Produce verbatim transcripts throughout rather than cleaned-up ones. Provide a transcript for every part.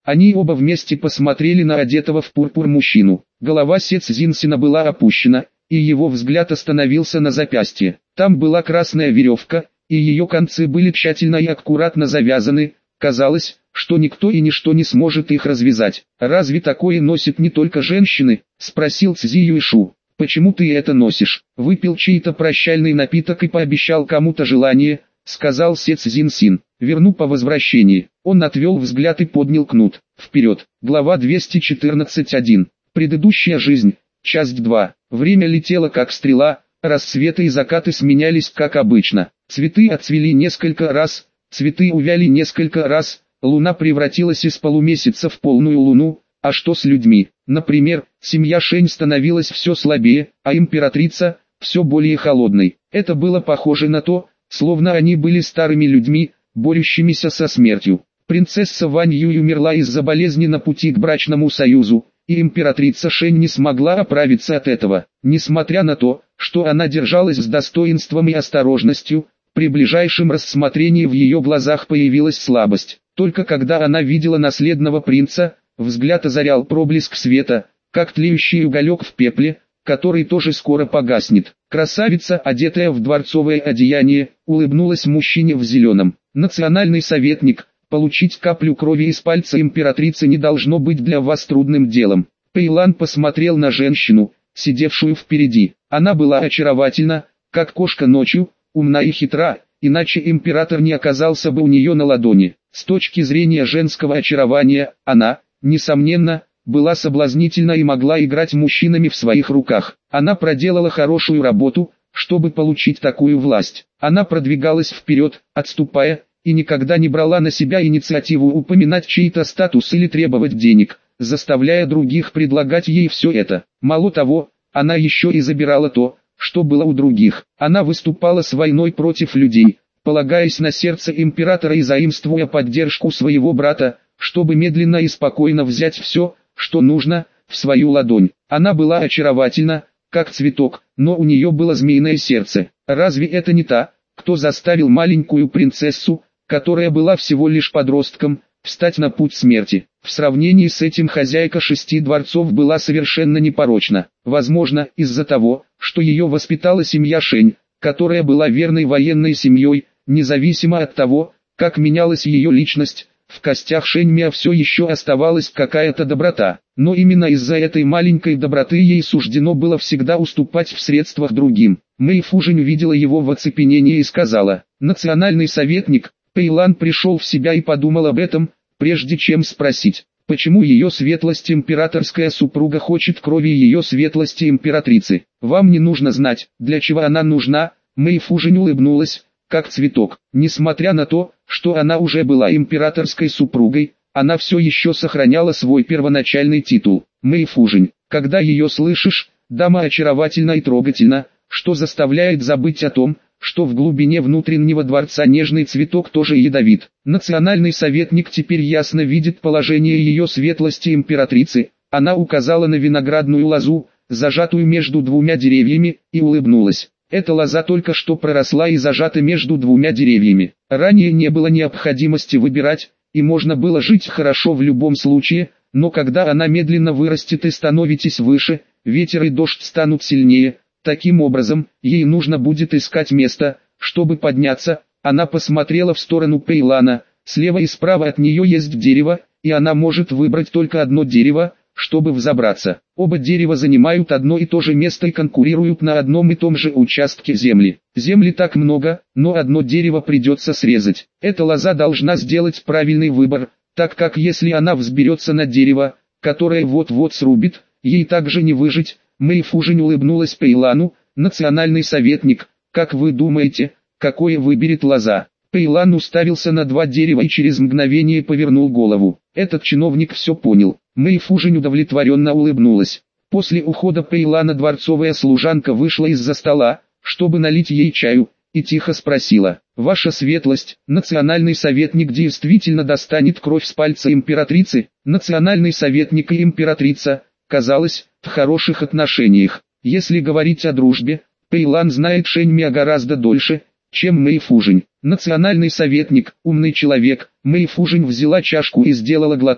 Они оба вместе посмотрели на одетого в пурпур мужчину. Голова Се Цзиньсина была опущена, и его взгляд остановился на запястье. Там была красная веревка, и ее концы были тщательно и аккуратно завязаны. Казалось, что никто и ничто не сможет их развязать. «Разве такое носят не только женщины?» – спросил Цзи Юйшу. «Почему ты это носишь?» «Выпил чей-то прощальный напиток и пообещал кому-то желание», – сказал Се Цзиньсин. «Верну по возвращении». Он отвел взгляд и поднял кнут. Вперед. Глава двести четырнадцать один. Предыдущая жизнь. Часть два. Время летело как стрела, рассветы и закаты сменялись как обычно. Цветы отцвели несколько раз, цветы увяли несколько раз, луна превратилась из полумесяца в полную луну. А что с людьми? Например, семья Шэнь становилась все слабее, а императрица – все более холодной. Это было похоже на то, словно они были старыми людьми, борющимися со смертью. Принцесса Вань Юй умерла из-за болезни на пути к брачному союзу, и императрица Шэнь не смогла оправиться от этого. Несмотря на то, что она держалась с достоинством и осторожностью, при ближайшем рассмотрении в ее глазах появилась слабость. Только когда она видела наследного принца, взгляд озарял проблеск света, как тлеющий уголек в пепле, который тоже скоро погаснет. Красавица, одетая в дворцовое одеяние, улыбнулась мужчине в зеленом. Национальный советник, получить каплю крови из пальца императрицы не должно быть для вас трудным делом. Пэйлан посмотрел на женщину, сидевшую впереди. Она была очаровательна, как кошка ночью, умна и хитра, иначе император не оказался бы у нее на ладони. С точки зрения женского очарования, она, несомненно, была соблазнительна и могла играть мужчинами в своих руках. Она проделала хорошую работу, чтобы получить такую власть. Она продвигалась вперед, отступая, и никогда не брала на себя инициативу упоминать чей-то статус или требовать денег, заставляя других предлагать ей все это. Мало того, она еще и забирала то, что было у других. Она выступала с войной против людей, полагаясь на сердце императора и заимствуя поддержку своего брата, чтобы медленно и спокойно взять все, что нужно, в свою ладонь. Она была очаровательна, как цветок, но у нее было змеиное сердце. Разве это не та, кто заставил маленькую принцессу, которая была всего лишь подростком, встать на путь смерти? В сравнении с этим хозяйка шести дворцов была совершенно непорочна. Возможно, из-за того, что ее воспитала семья Шэнь, которая была верной военной семьей, независимо от того, как менялась ее личность. В костях Шэньмя все еще оставалась какая-то доброта, но именно из-за этой маленькой доброты ей суждено было всегда уступать в средствах другим. Мэй Фужинь увидела его в оцепенении и сказала: «Национальный советник». Пэйлан пришел в себя и подумал об этом, прежде чем спросить, почему ее светлость императорская супруга хочет крови ее светлости императрицы. «Вам не нужно знать, для чего она нужна». Мэй Фужинь улыбнулась, как цветок. Несмотря на то, что она уже была императорской супругой, она все еще сохраняла свой первоначальный титул. Мэй Фужинь. Когда ее слышишь, дама очаровательна и трогательна, что заставляет забыть о том, что в глубине внутреннего дворца нежный цветок тоже ядовит. Национальный советник теперь ясно видит положение ее светлости императрицы. Она указала на виноградную лозу, зажатую между двумя деревьями, и улыбнулась. Эта лоза только что проросла и зажата между двумя деревьями. Ранее не было необходимости выбирать, и можно было жить хорошо в любом случае, но когда она медленно вырастет и становитесь выше, ветер и дождь станут сильнее. Таким образом, ей нужно будет искать место, чтобы подняться. Она посмотрела в сторону Пэйлана. Слева и справа от нее есть дерево, и она может выбрать только одно дерево, чтобы взобраться. Оба дерева занимают одно и то же место и конкурируют на одном и том же участке земли. Земли так много, но одно дерево придется срезать. Эта лоза должна сделать правильный выбор, так как если она взберется на дерево, которое вот-вот срубит, ей также не выжить. Мэй Фужинь улыбнулась Пэйлану. «Национальный советник, как вы думаете, какое выберет лоза?» Пэйлан уставился на два дерева и через мгновение повернул голову. Этот чиновник все понял. Мэй Фужинь удовлетворенно улыбнулась. После ухода Пэйлана дворцовая служанка вышла из-за стола, чтобы налить ей чаю, и тихо спросила: «Ваша светлость, национальный советник действительно достанет кровь с пальца императрицы?» Национальный советник и императрица, казалось, в хороших отношениях. Если говорить о дружбе, Пэйлан знает Шэньмя гораздо дольше, чем Мэй Фужинь. Национальный советник, умный человек. Мэй Фужинь взяла чашку и сделала глоток,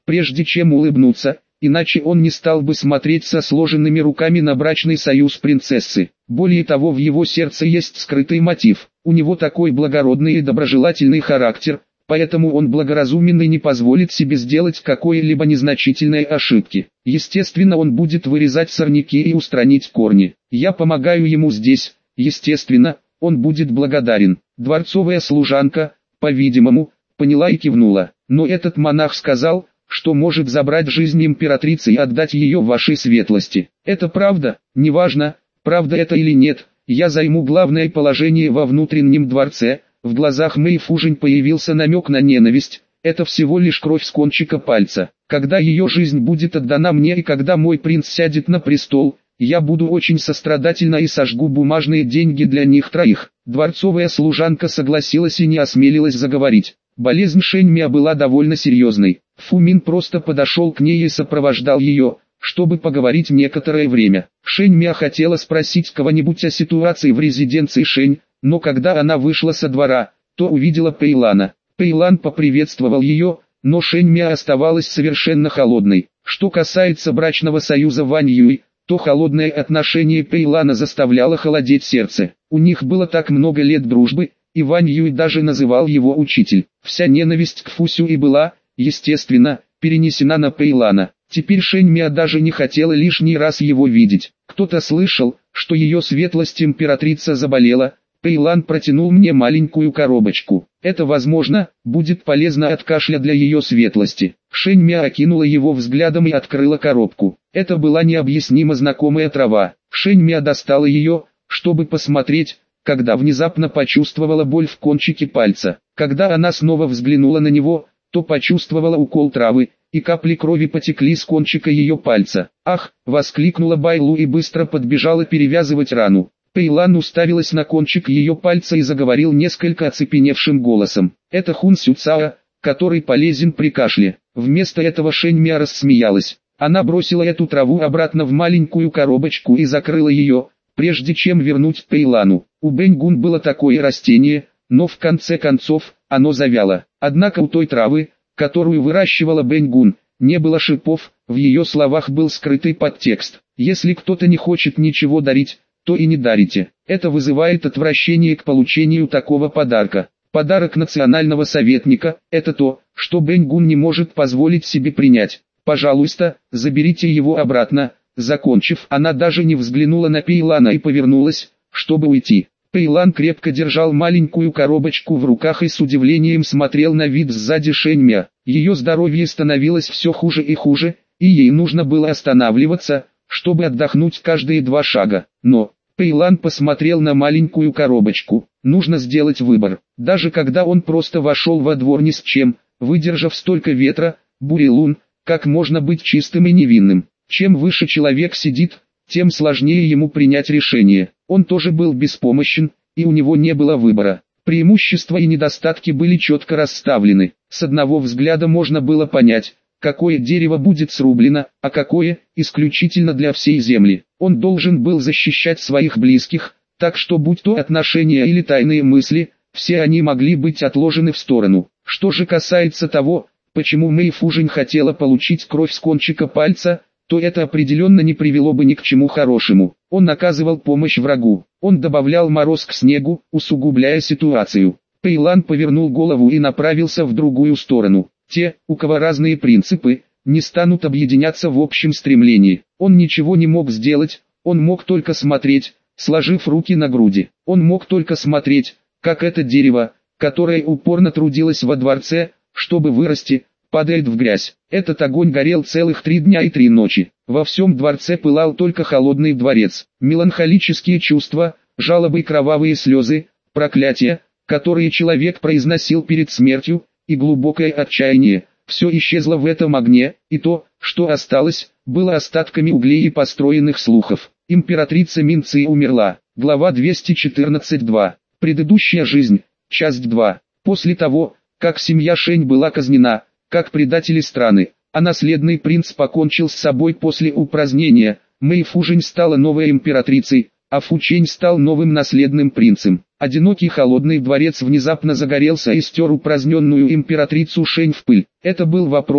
прежде чем улыбнуться, иначе он не стал бы смотреть со сложенными руками на брачный союз принцессы. Более того, в его сердце есть скрытый мотив. У него такой благородный и доброжелательный характер, поэтому он благоразумен и не позволит себе сделать какой-либо незначительной ошибки. Естественно, он будет вырезать сорняки и устранить корни. Я помогаю ему здесь, естественно, он будет благодарен. Дворцовая служанка, по-видимому, поняла и кивнула. Но этот монах сказал, что может забрать жизнь императрицы и отдать ее вашей светлости. Это правда? Неважно, правда это или нет, я займу главное положение во внутреннем дворце. В глазах Мэй Фужинь появился намек на ненависть. Это всего лишь кровь с кончика пальца. Когда ее жизнь будет отдана мне и когда мой принц сядет на престол, я буду очень сострадательна и сожгу бумажные деньги для них троих. Дворцовая служанка согласилась и не осмелилась заговорить. Болезнь Шэньмя была довольно серьезной. Фумин просто подошел к ней и сопровождал ее, чтобы поговорить некоторое время. Шэньмя хотела спросить кого-нибудь о ситуации в резиденции Шэнь, но когда она вышла со двора, то увидела Пэйлана. Пэйлан поприветствовал ее, но Шэньмя оставалась совершенно холодной. Что касается брачного союза Вань Юй, то холодное отношение Пэйлана заставляло холодеть сердце. У них было так много лет дружбы, и Вань Юй даже называл его учитель. Вся ненависть к Фусю и была, естественно, перенесена на Пэйлана. Теперь Шэньмя даже не хотела лишний раз его видеть. Кто-то слышал, что ее светлость императрица заболела. Пэйлан протянул мне маленькую коробочку. Это, возможно, будет полезно от кашля для ее светлости. Шэньмя окинула его взглядом и открыла коробку. Это была необъяснимо знакомая трава. Шэньмя достала ее, чтобы посмотреть, когда внезапно почувствовала боль в кончике пальца. Когда она снова взглянула на него, то почувствовала укол травы, и капли крови потекли с кончика ее пальца. «Ах!» — воскликнула Байлу и быстро подбежала перевязывать рану. Пэйлан уставилась на кончик ее пальца и заговорил несколько оцепеневшим голосом. «Это Хун Сю Цао, который полезен при кашле». Вместо этого Шэньмя рассмеялась. Она бросила эту траву обратно в маленькую коробочку и закрыла ее, прежде чем вернуть Пэйлану. У Бэньгун было такое растение, но в конце концов, оно завяло. Однако у той травы, которую выращивала Бэньгун, не было шипов, в ее словах был скрытый подтекст. Если кто-то не хочет ничего дарить, то и не дарите. Это вызывает отвращение к получению такого подарка. Подарок национального советника – это то, что Бэньгун не может позволить себе принять. Пожалуйста, заберите его обратно. Закончив, она даже не взглянула на Пэйлана и повернулась, чтобы уйти. Пэйлан крепко держал маленькую коробочку в руках и с удивлением смотрел на вид сзади Шэньмя. Ее здоровье становилось все хуже и хуже, и ей нужно было останавливаться, чтобы отдохнуть каждые два шага. Но Пэйлан посмотрел на маленькую коробочку. Нужно сделать выбор. Даже когда он просто вошел во двор ни с чем, выдержав столько ветра, бурелун, как можно быть чистым и невинным. Чем выше человек сидит, тем сложнее ему принять решение. Он тоже был беспомощен, и у него не было выбора. Преимущества и недостатки были четко расставлены. С одного взгляда можно было понять, какое дерево будет срублено, а какое – исключительно для всей земли. Он должен был защищать своих близких, так что будь то отношения или тайные мысли, все они могли быть отложены в сторону. Что же касается того, почему Мэй Фужинь хотела получить кровь с кончика пальца, то это определенно не привело бы ни к чему хорошему. Он оказывал помощь врагу, он добавлял мороз к снегу, усугубляя ситуацию. Пэйлан повернул голову и направился в другую сторону. Те, у кого разные принципы, не станут объединяться в общем стремлении. Он ничего не мог сделать, он мог только смотреть, сложив руки на груди. Он мог только смотреть, как это дерево, которое упорно трудилось во дворце, чтобы вырасти, падает в грязь. Этот огонь горел целых три дня и три ночи. Во всем дворце пылал только холодный дворец. Меланхолические чувства, жалобы и кровавые слезы, проклятия, которые человек произносил перед смертью, и глубокое отчаяние. Все исчезло в этом огне, и то, что осталось, было остатками углей и построенных слухов. Императрица Мин Ци умерла. Глава двести четырнадцать два. Предыдущая жизнь. Часть два. После того, как семья Шэнь была казнена, как предатели страны, а наследный принц покончил с собой после упразднения, Мэй Фужинь стала новой императрицей, а Фу Чэнь стал новым наследным принцем. Одинокий холодный дворец внезапно загорелся и стер упраздненную императрицу Шэнь в пыль. Это был вопрос,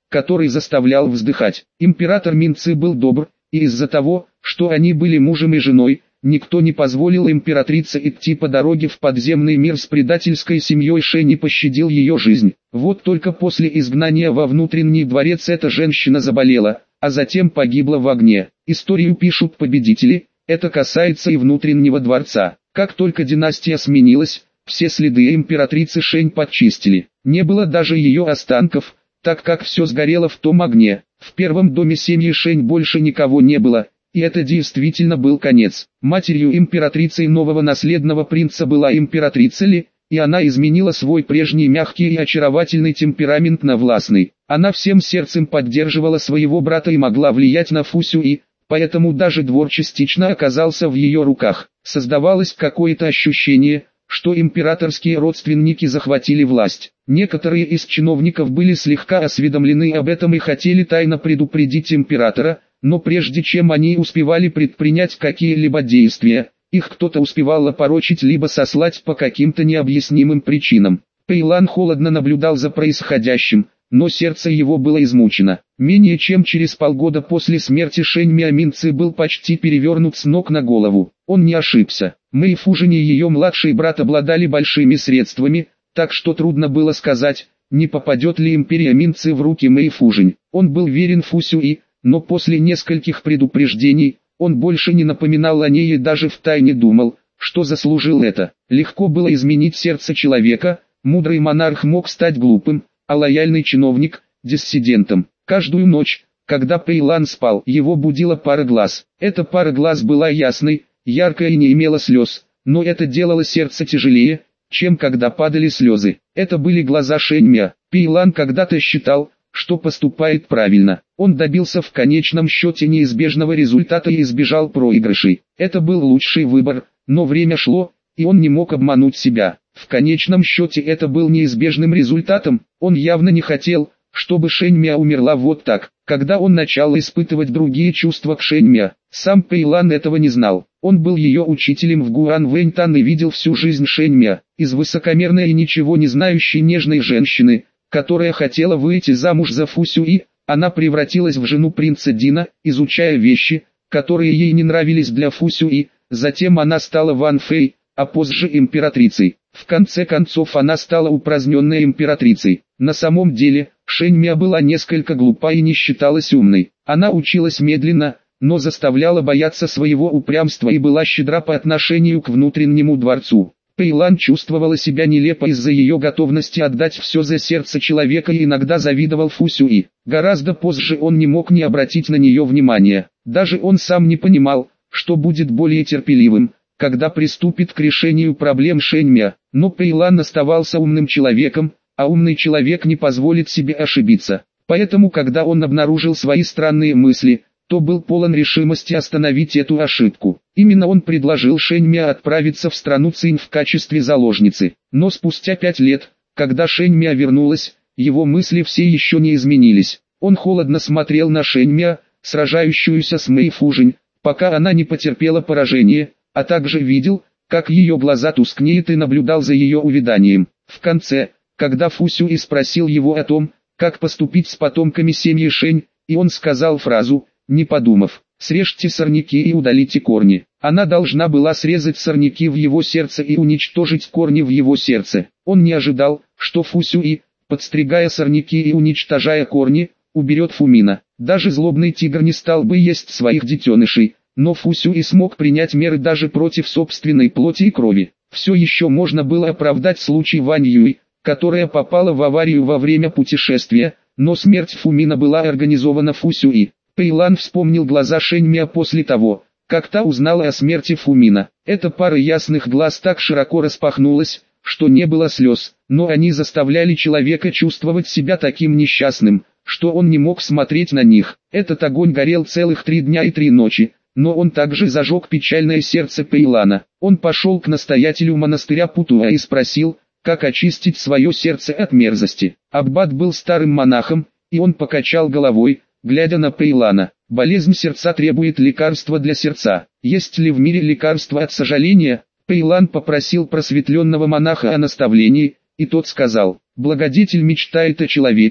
который заставлял вздыхать. Император Минцы был добр, и из-за того, что они были мужем и женой, никто не позволил императрице идти по дороге в подземный мир с предательской семьей Шэнь и пощадил ее жизнь. Вот только после изгнания во внутренний дворец эта женщина заболела, а затем погибла в огне. Историю пишут победители, это касается и внутреннего дворца. Как только династия сменилась, все следы императрицы Шэнь подчистили. Не было даже ее останков, так как все сгорело в том огне. В первом доме семьи Шэнь больше никого не было, и это действительно был конец. Матерью императрицы и нового наследного принца была императрица Ли, и она изменила свой прежний мягкий и очаровательный темперамент на властный. Она всем сердцем поддерживала своего брата и могла влиять на Фу Сюй, поэтому даже двор частично оказался в ее руках. Создавалось какое-то ощущение, что императорские родственники захватили власть. Некоторые из чиновников были слегка осведомлены об этом и хотели тайно предупредить императора, но прежде чем они успевали предпринять какие-либо действия, их кто-то успевал опорочить либо сослать по каким-то необъяснимым причинам. Пэйлан холодно наблюдал за происходящим, но сердце его было измучено. Менее чем через полгода после смерти Шэнь Миаминцы был почти перевернут с ног на голову. Он не ошибся. Мэй Фужинь и ее младший брат обладали большими средствами, так что трудно было сказать, не попадет ли империя Минцы в руки Мэй Фужинь. Он был верен Фу Сюй, но после нескольких предупреждений, он больше не напоминал о ней и даже втайне думал, что заслужил это. Легко было изменить сердце человека, мудрый монарх мог стать глупым, а лояльный чиновник – диссидентом. Каждую ночь, когда Пэйлан спал, его будила пара глаз. Эта пара глаз была ясной, яркой и не имела слез, но это делало сердце тяжелее, чем когда падали слезы. Это были глаза Шэнь Мя. Пэйлан когда-то считал, что поступает правильно. Он добился в конечном счете неизбежного результата и избежал проигрышей. Это был лучший выбор, но время шло, и он не мог обмануть себя. В конечном счете это был неизбежным результатом. Он явно не хотел, чтобы Шэнь Мя умерла вот так. Когда он начал испытывать другие чувства к Шэнь Мя, сам Пэйлан этого не знал. Он был ее учителем в Гуан Вэньтан и видел всю жизнь Шэнь Мя. Из высокомерной и ничего не знающей нежной женщины, которая хотела выйти замуж за Фу Сюй, она превратилась в жену принца Дина, изучая вещи, которые ей не нравились для Фу Сюй. Затем она стала Ван Фэй, а позже императрицей. В конце концов она стала упраздненной императрицей. На самом деле, Шэнь Мя была несколько глупа и не считалась умной. Она училась медленно, но заставляла бояться своего упрямства и была щедра по отношению к внутреннему дворцу. Пэйлан чувствовала себя нелепо из-за ее готовности отдать все за сердце человека и иногда завидовал Фу Сюй. Гораздо позже он не мог не обратить на нее внимания. Даже он сам не понимал, что будет более терпеливым, когда приступит к решению проблем Шэнь Мя. Но Пэйлан оставался умным человеком, а умный человек не позволит себе ошибиться. Поэтому когда он обнаружил свои странные мысли, то был полон решимости остановить эту ошибку. Именно он предложил Шэнь Мя отправиться в страну Цинь в качестве заложницы. Но спустя пять лет, когда Шэнь Мя вернулась, его мысли все еще не изменились. Он холодно смотрел на Шэнь Мя, сражающуюся с Мэй Фужинь, пока она не потерпела поражение, а также видел, как ее глаза тускнеют и наблюдал за ее увяданием. В конце, когда Фу Сюй спросил его о том, как поступить с потомками семьи Шэнь, и он сказал фразу «не подумав, срежьте сорняки и удалите корни». Она должна была срезать сорняки в его сердце и уничтожить корни в его сердце. Он не ожидал, что Фу Сюй, подстригая сорняки и уничтожая корни, уберет Фумина. Даже злобный тигр не стал бы есть своих детенышей, но Фу Сюй смог принять меры даже против собственной плоти и крови. Все еще можно было оправдать случай Вань Юй, которая попала в аварию во время путешествия, но смерть Фумина была организована Фу Сюй. Пэйлан вспомнил глаза Шэнь Мя после того, как та узнала о смерти Фумина. Эта пара ясных глаз так широко распахнулась, что не было слез, но они заставляли человека чувствовать себя таким несчастным, что он не мог смотреть на них. Этот огонь горел целых три дня и три ночи, но он также зажег печальное сердце Пэйлана. Он пошел к настоятелю монастыря Путуа и спросил, как очистить свое сердце от мерзости. Аббат был старым монахом, и он покачал головой, глядя на Пэйлана. Болезнь сердца требует лекарства для сердца. Есть ли в мире лекарство от сожаления? Пэйлан попросил просветленного монаха о наставлении, и тот сказал: благодетель мечтает о человеке,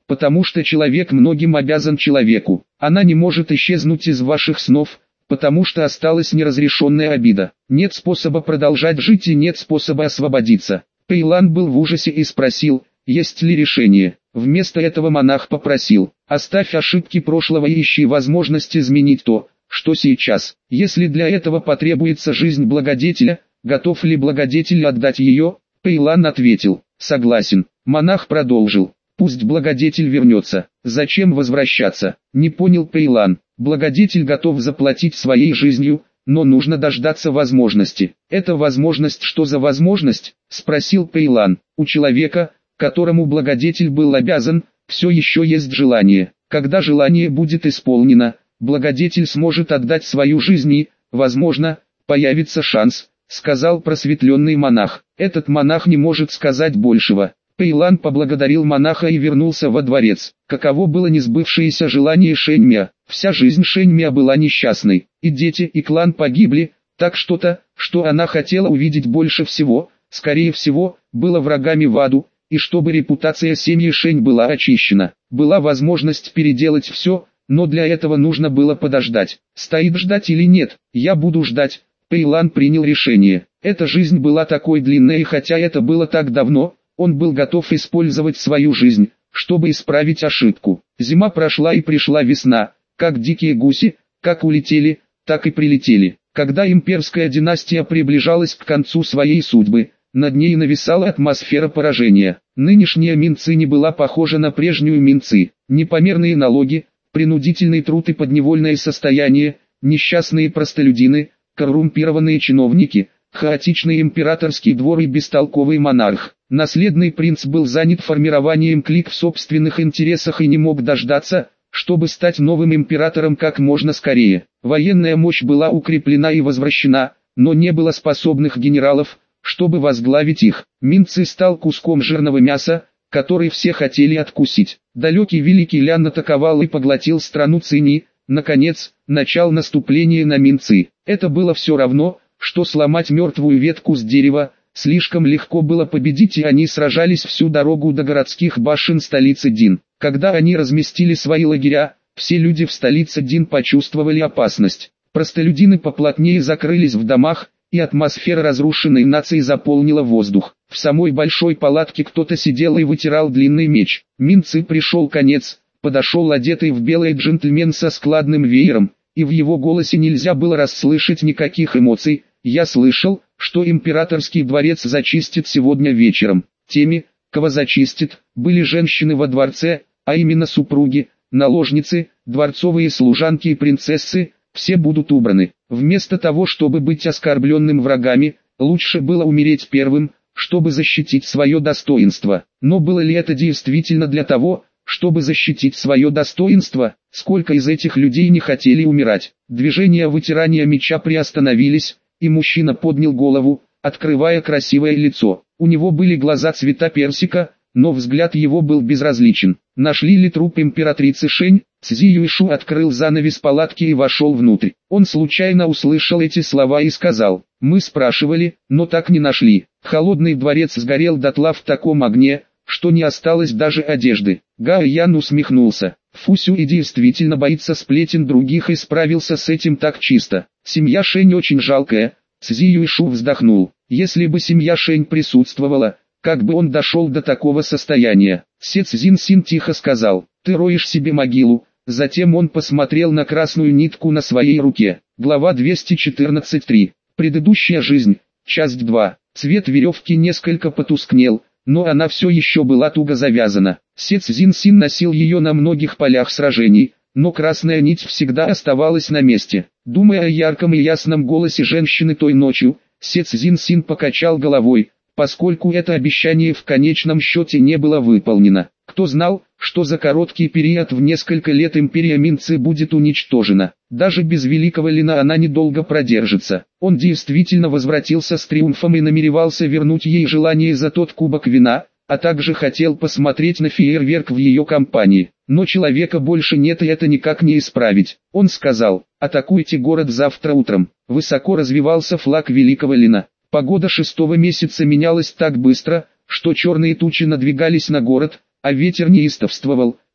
потому что человек многим обязан человеку. Она не может исчезнуть из ваших снов, потому что осталась неразрешенная обида. Нет способа продолжать жить и нет способа освободиться. Пейлан был в ужасе и спросил, есть ли решение. Вместо этого монах попросил, оставь ошибки прошлого и ищи возможность изменить то, что сейчас. Если для этого потребуется жизнь благодетеля, готов ли благодетель отдать ее? Пейлан ответил, согласен. Монах продолжил, пусть благодетель вернется. Зачем возвращаться? Не понял Пейлан. Благодетель готов заплатить своей жизнью, но нужно дождаться возможности. Это возможность, что за возможность? Спросил Пейлан. У человека, которому благодетель был обязан, все еще есть желание. Когда желание будет исполнено, благодетель сможет отдать свою жизнь и, возможно, появится шанс, сказал просветленный монах. Этот монах не может сказать большего. Пейлан поблагодарил монаха и вернулся во дворец. Каково было несбывшееся желание Шэньмя. Вся жизнь Шэньмя была несчастной. И дети, и клан погибли, так что-то, что она хотела увидеть больше всего, скорее всего, было врагами в аду, и чтобы репутация семьи Шэнь была очищена. Была возможность переделать все, но для этого нужно было подождать. Стоит ждать или нет? Я буду ждать. Пейлан принял решение. Эта жизнь была такой длинной, и хотя это было так давно, он был готов использовать свою жизнь, чтобы исправить ошибку. Зима прошла и пришла весна, как дикие гуси, как улетели, так и прилетели. Когда имперская династия приближалась к концу своей судьбы, над ней нависала атмосфера поражения. Нынешняя Минцы не была похожа на прежнюю Минцы. Непомерные налоги, принудительный труд и подневольное состояние, несчастные простолюдины, коррумпированные чиновники, хаотичный императорский двор и бестолковый монарх. Наследный принц был занят формированием клик в собственных интересах и не мог дождаться, чтобы стать новым императором как можно скорее. Военная мощь была укреплена и возвращена, но не было способных генералов, чтобы возглавить их. Минцы стал куском жирного мяса, который все хотели откусить. Далекий великий Лян атаковал и поглотил страну Цинь. Наконец, начал наступление на Минцы. Это было все равно, что сломать мертвую ветку с дерева. Слишком легко было победить, и они сражались всю дорогу до городских башен столицы Дин. Когда они разместили свои лагеря, все люди в столице Дин почувствовали опасность. Простолюдины поплотнее закрылись в домах, и атмосфера разрушенной нации заполнила воздух. В самой большой палатке кто-то сидел и вытирал длинный меч. Минцы пришел конец, подошел одетый в белый джентльмен со складным веером, и в его голосе нельзя было расслышать никаких эмоций. Я слышал, что императорский дворец зачистит сегодня вечером. Теми, кого зачистит, были женщины во дворце, а именно супруги, наложницы, дворцовые служанки и принцессы, все будут убраны. Вместо того, чтобы быть оскорбленным врагами, лучше было умереть первым, чтобы защитить свое достоинство. Но было ли это действительно для того, чтобы защитить свое достоинство? Сколько из этих людей не хотели умирать? Движения вытирания меча приостановились, и мужчина поднял голову, открывая красивое лицо. У него были глаза цвета персика, но взгляд его был безразличен. Нашли ли труп императрицы Шэнь? Цзи Юйшу открыл занавес палатки и вошел внутрь. Он случайно услышал эти слова и сказал: «Мы спрашивали, но так не нашли». Холодный дворец сгорел дотла в таком огне, что не осталось даже одежды. Гао Ян усмехнулся. Фу Сюй действительно боится сплетен других и справился с этим так чисто. Семья Шэнь очень жалкая. Цзи Юйшу вздохнул. Если бы семья Шэнь присутствовала, как бы он дошел до такого состояния? Се Цзин Син тихо сказал: «Ты роешь себе могилу». Затем он посмотрел на красную нитку на своей руке. Глава двести четырнадцать три. Предыдущая жизнь. Часть два. Цвет веревки несколько потускнел, но она все еще была туго завязана. Се Цзин Син носил ее на многих полях сражений, но красная нить всегда оставалась на месте. Думая о ярком и ясном голосе женщины той ночью, Се Цзин Син покачал головой, поскольку это обещание в конечном счете не было выполнено. Кто знал, что за короткий период в несколько лет империя Минцы будет уничтожена. Даже без великого Лина она недолго продержится. Он действительно возвратился с триумфом и намеревался вернуть ей желание за тот кубок вина, а также хотел посмотреть на фейерверк в ее компании. Но человека больше нет, и это никак не исправить. Он сказал: «Атакуйте город завтра утром». Высоко развивался флаг великого Лина. Погода шестого месяца менялась так быстро, что черные тучи надвигались на город, а ветер неистовствовал,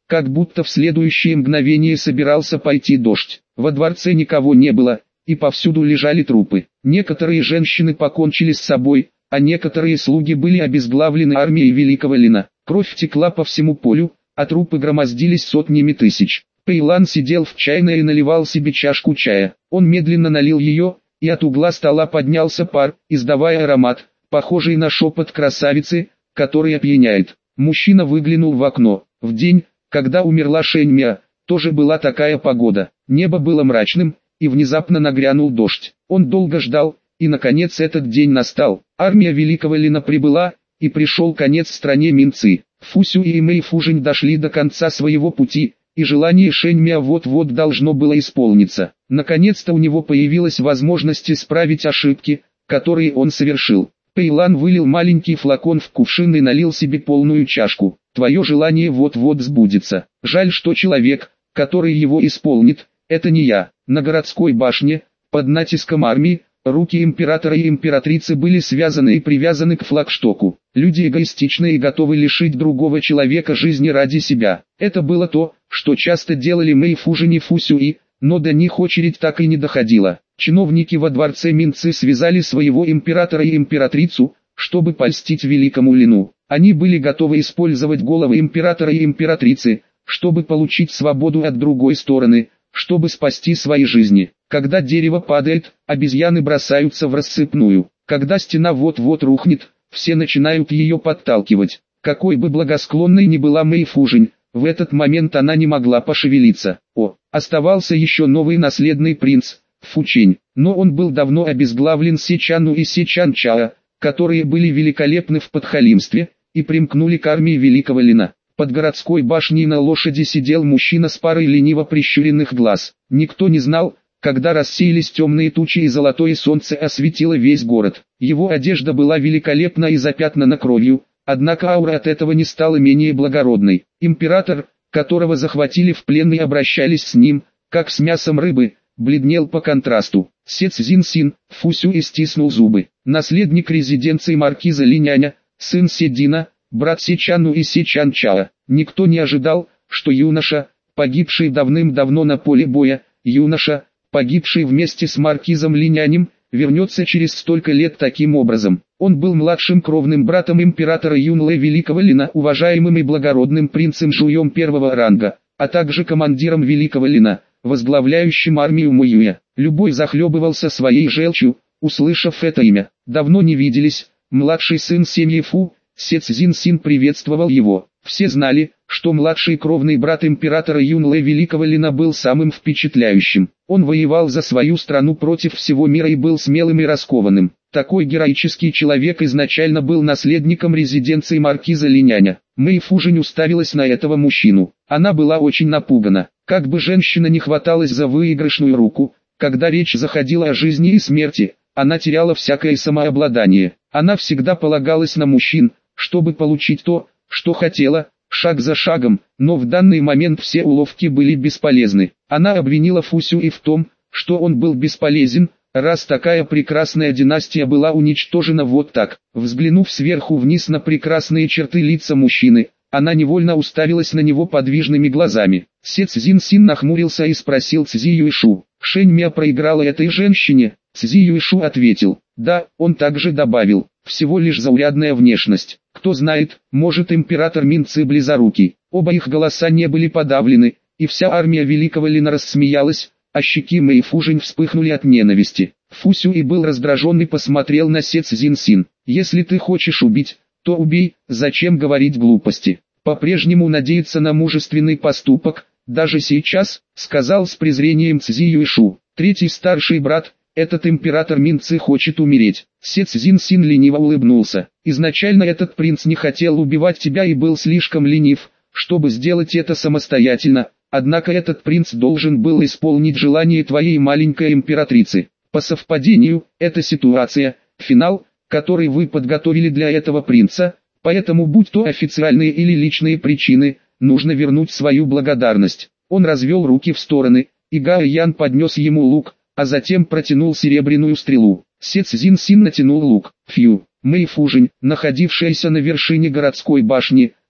как будто в следующее мгновение собирался пойти дождь. Во дворце никого не было, и повсюду лежали трупы. Некоторые женщины покончили с собой, а некоторые слуги были обезглавлены армией Великого Лина. Кровь текла по всему полю, а трупы громоздились сотнями тысяч. Пейлан сидел в чайной и наливал себе чашку чая. Он медленно налил ее, и от угла стола поднялся пар, издавая аромат, похожий на шепот красавицы, который опьяняет. Мужчина выглянул в окно. В день, когда умерла Шэньмя, тоже была такая погода. Небо было мрачным, и внезапно нагрянул дождь. Он долго ждал, и наконец этот день настал. Армия Великого Лина прибыла, и пришел конец стране Минцы. Фусю и Мэйфужень дошли до конца своего пути, и желание Шэньмя вот-вот должно было исполниться. Наконец-то у него появилась возможность исправить ошибки, которые он совершил. Пейлан вылил маленький флакон в кувшин и налил себе полную чашку. Твое желание вот-вот сбудется. Жаль, что человек, который его исполнит, это не я. На городской башне, под натиском армии, руки императора и императрицы были связаны и привязаны к флагштоку. Люди эгоистичны и готовы лишить другого человека жизни ради себя. Это было то, что часто делали Мэйфужень и Фусюи, но до них очередь так и не доходила. Чиновники во дворце Минцы связали своего императора и императрицу, чтобы польстить Великому Лину. Они были готовы использовать головы императора и императрицы, чтобы получить свободу от другой стороны, чтобы спасти свои жизни. Когда дерево падает, обезьяны бросаются в рассыпную. Когда стена вот-вот рухнет, все начинают ее подталкивать. Какой бы благосклонной ни была Мэйфужень, в этот момент она не могла пошевелиться. О, оставался еще новый наследный принц, Фучень, но он был давно обезглавлен Сечану и Сечан-Чаа, которые были великолепны в подхалимстве, и примкнули к армии Великого Лина. Под городской башней на лошади сидел мужчина с парой лениво прищуренных глаз. Никто не знал, когда рассеялись темные тучи и золотое солнце осветило весь город. Его одежда была великолепна и запятнана кровью, однако аура от этого не стала менее благородной. Император, которого захватили в плен и обращались с ним, как с мясом рыбы, бледнел по контрасту. Сец Зинсин, Фусюи стиснул зубы. Наследник резиденции маркиза Линяня, сын Седина, брат Сечану и Сечан-Чаа. Никто не ожидал, что юноша, погибший давным-давно на поле боя, юноша, погибший вместе с маркизом Линянем, вернется через столько лет таким образом. Он был младшим кровным братом императора Юнле Великого Лина, уважаемым и благородным принцем Жуем первого ранга, а также командиром Великого Лина, возглавляющим армию Муюя. Любой захлебывался своей желчью, услышав это имя. Давно не виделись, младший сын семьи Фу, Сец Зинсин приветствовал его. Все знали, что младший кровный брат императора Юнле Великого Лина был самым впечатляющим. Он воевал за свою страну против всего мира и был смелым и раскованным. Такой героический человек изначально был наследником резиденции маркиза Линяня. Мэйфужень уставилась на этого мужчину. Она была очень напугана. Как бы женщина не хваталась за выигрышную руку, когда речь заходила о жизни и смерти, она теряла всякое самообладание. Она всегда полагалась на мужчин, чтобы получить то, что хотела, шаг за шагом, но в данный момент все уловки были бесполезны. Она обвинила Фусюи в том, что он был бесполезен, раз такая прекрасная династия была уничтожена вот так. Взглянув сверху вниз на прекрасные черты лица мужчины, она невольно уставилась на него подвижными глазами. Сец Зинсин нахмурился и спросил Цзи Юйшу: «Шэньмя проиграла этой женщине?» Цзи Юйшу ответил: «Да». Он также добавил: «Всего лишь заурядная внешность. Кто знает, может император Минцы близорукий». Оба их голоса не были подавлены, и вся армия Великого Лина рассмеялась, а щеки Мэйфужень вспыхнули от ненависти. Фусюи был раздражен и посмотрел на Сец Зинсин. «Если ты хочешь убить, то убей, зачем говорить глупости? По-прежнему надеяться на мужественный поступок, даже сейчас», сказал с презрением Цзи Юйшу. «Третий старший брат, этот император Минцы хочет умереть». Сец Зинсин лениво улыбнулся. «Изначально этот принц не хотел убивать тебя и был слишком ленив, чтобы сделать это самостоятельно, однако этот принц должен был исполнить желание твоей маленькой императрицы. По совпадению, эта ситуация, финал, который вы подготовили для этого принца, поэтому будь то официальные или личные причины, нужно вернуть свою благодарность». Он развел руки в стороны, и Гао Ян поднес ему лук, а затем протянул серебряную стрелу. Сец Зинсин натянул лук. Фью. Мэйфужень, находившаяся на вершине городской башни,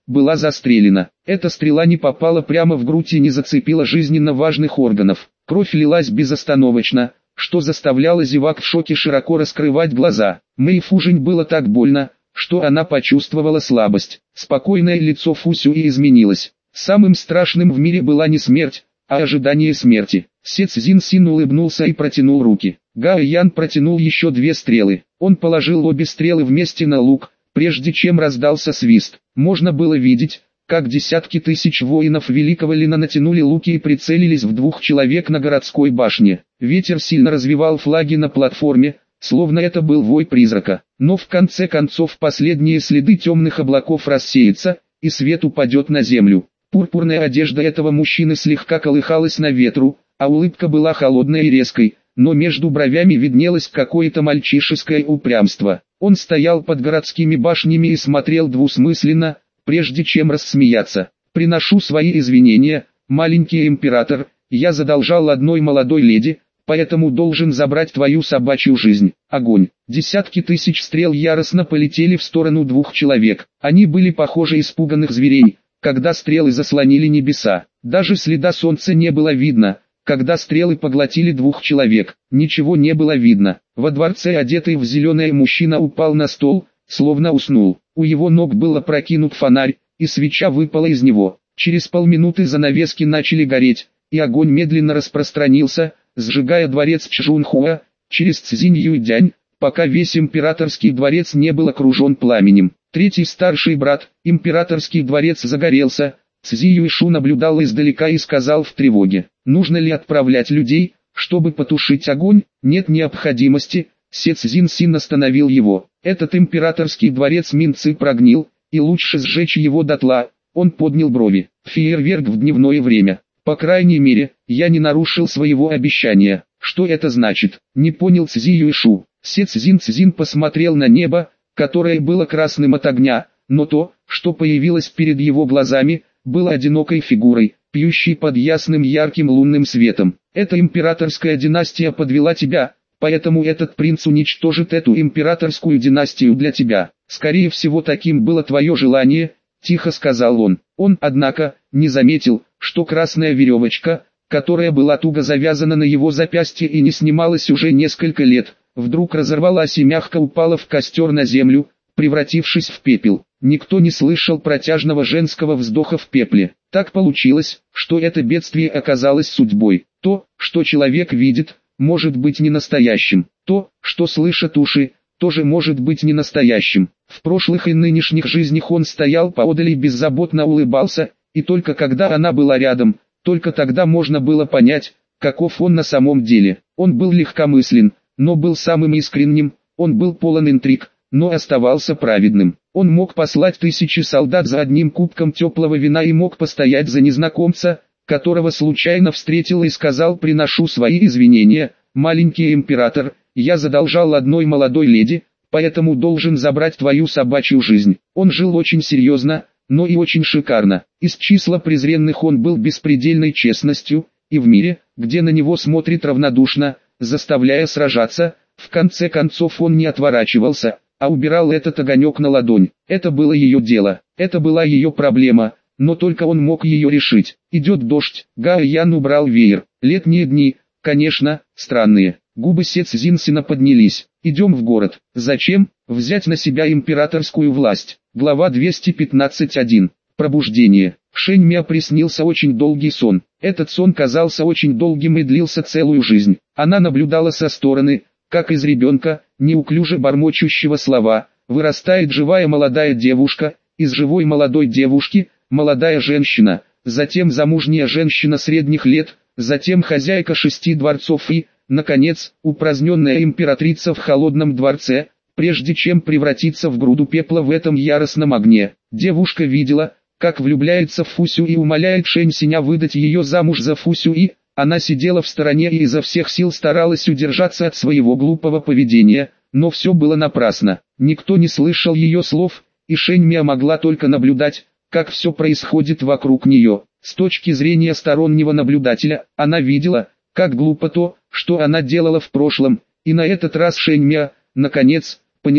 была застрелена. Эта стрела не попала прямо в грудь и не зацепила жизненно важных органов. Кровь лилась безостановочно, что заставляло зевак в шоке широко раскрывать глаза. Мэй Фужень было так больно, что она почувствовала слабость. Спокойное лицо Фусюи изменилось. Самым страшным в мире была не смерть, а ожидание смерти. Се Цзин Син улыбнулся и протянул руки. Гао Ян протянул еще две стрелы. Он положил обе стрелы вместе на лук, прежде чем раздался свист. Можно было видеть, как десятки тысяч воинов Великого Лина натянули луки и прицелились в двух человек на городской башне. Ветер сильно развивал флаги на платформе, словно это был вой призрака. Но в конце концов последние следы темных облаков рассеются, и свет упадет на землю. Пурпурная одежда этого мужчины слегка колыхалась на ветру, а улыбка была холодной и резкой, но между бровями виднелось какое-то мальчишеское упрямство. Он стоял под городскими башнями и смотрел двусмысленно, прежде чем рассмеяться. «Приношу свои извинения, маленький император, я задолжал одной молодой леди, поэтому должен забрать твою собачью жизнь». Огонь. Десятки тысяч стрел яростно полетели в сторону двух человек. Они были похожи испуганных зверей, когда стрелы заслонили небеса. Даже следа солнца не было видно, когда стрелы поглотили двух человек. Ничего не было видно. Во дворце одетый в зеленое мужчина упал на стол, словно уснул. У его ног был опрокинут фонарь, и свеча выпала из него. Через полминуты занавески начали гореть, и огонь медленно распространился, сжигая дворец Чжунхуа, через Цзинь-Юйдянь, пока весь императорский дворец не был окружен пламенем. Третий старший брат, императорский дворец загорелся. Цзи Юйшу наблюдал издалека и сказал в тревоге: «Нужно ли отправлять людей, чтобы потушить огонь?» «Нет необходимости». Се Цзин Син остановил его. «Этот императорский дворец Минцы прогнил, и лучше сжечь его дотла». Он поднял брови. «Фейерверк в дневное время. По крайней мере, я не нарушил своего обещания». «Что это значит?» Не понял Цзи Юйшу. Се Цзин Цзин посмотрел на небо, которое было красным от огня, но то, что появилось перед его глазами, было одинокой фигурой, пьющей под ясным ярким лунным светом. «Эта императорская династия подвела тебя, поэтому этот принц уничтожит эту императорскую династию для тебя. Скорее всего, таким было твое желание», — тихо сказал он. Он, однако, не заметил, что красная веревочка, которая была туго завязана на его запястье и не снималась уже несколько лет, вдруг разорвалась и мягко упала в костер на землю, превратившись в пепел. Никто не слышал протяжного женского вздоха в пепле. Так получилось, что это бедствие оказалось судьбой. То, что человек видит, может быть не настоящим. То, что слышат уши, тоже может быть не настоящим. В прошлых и нынешних жизнях он стоял поодаль и беззаботно улыбался, и только когда она была рядом, только тогда можно было понять, каков он на самом деле. Он был легкомыслен, но был самым искренним, он был полон интриг, но оставался праведным. Он мог послать тысячи солдат за одним кубком теплого вина и мог постоять за незнакомца, которого случайно встретил и сказал: «Приношу свои извинения, маленький император, я задолжал одной молодой леди, поэтому должен забрать твою собачью жизнь». Он жил очень серьезно, но и очень шикарно. Из числа презренных он был беспредельной честностью, и в мире, где на него смотрит равнодушно, заставляя сражаться, в конце концов он не отворачивался, а убирал этот огонек на ладонь. Это было ее дело, это была ее проблема, но только он мог ее решить. Идет дождь. Гао Ян убрал веер. Летние дни, конечно, странные. Губы Се Цзинсина поднялись. «Идем в город». «Зачем?» «Взять на себя императорскую власть». Глава двести пятнадцать один. Пробуждение. Шэнь Мя приснился очень долгий сон. Этот сон казался очень долгим и длился целую жизнь. Она наблюдала со стороны, как из ребенка, неуклюже бормочущего слова, вырастает живая молодая девушка, из живой молодой девушки – молодая женщина, затем замужняя женщина средних лет, затем хозяйка шести дворцов и, наконец, упраздненная императрица в холодном дворце, прежде чем превратиться в груду пепла в этом яростном огне. Девушка видела, как влюбляется в Фусю и умоляет Шэнь Синя выдать ее замуж за Фусю и, она сидела в стороне и изо всех сил старалась удержаться от своего глупого поведения, но все было напрасно. Никто не слышал ее слов, и Шэнь Мя могла только наблюдать, как все происходит вокруг нее. С точки зрения стороннего наблюдателя, она видела, как глупо то, что она делала в прошлом, и на этот раз Шэнь Мя, наконец, поняла.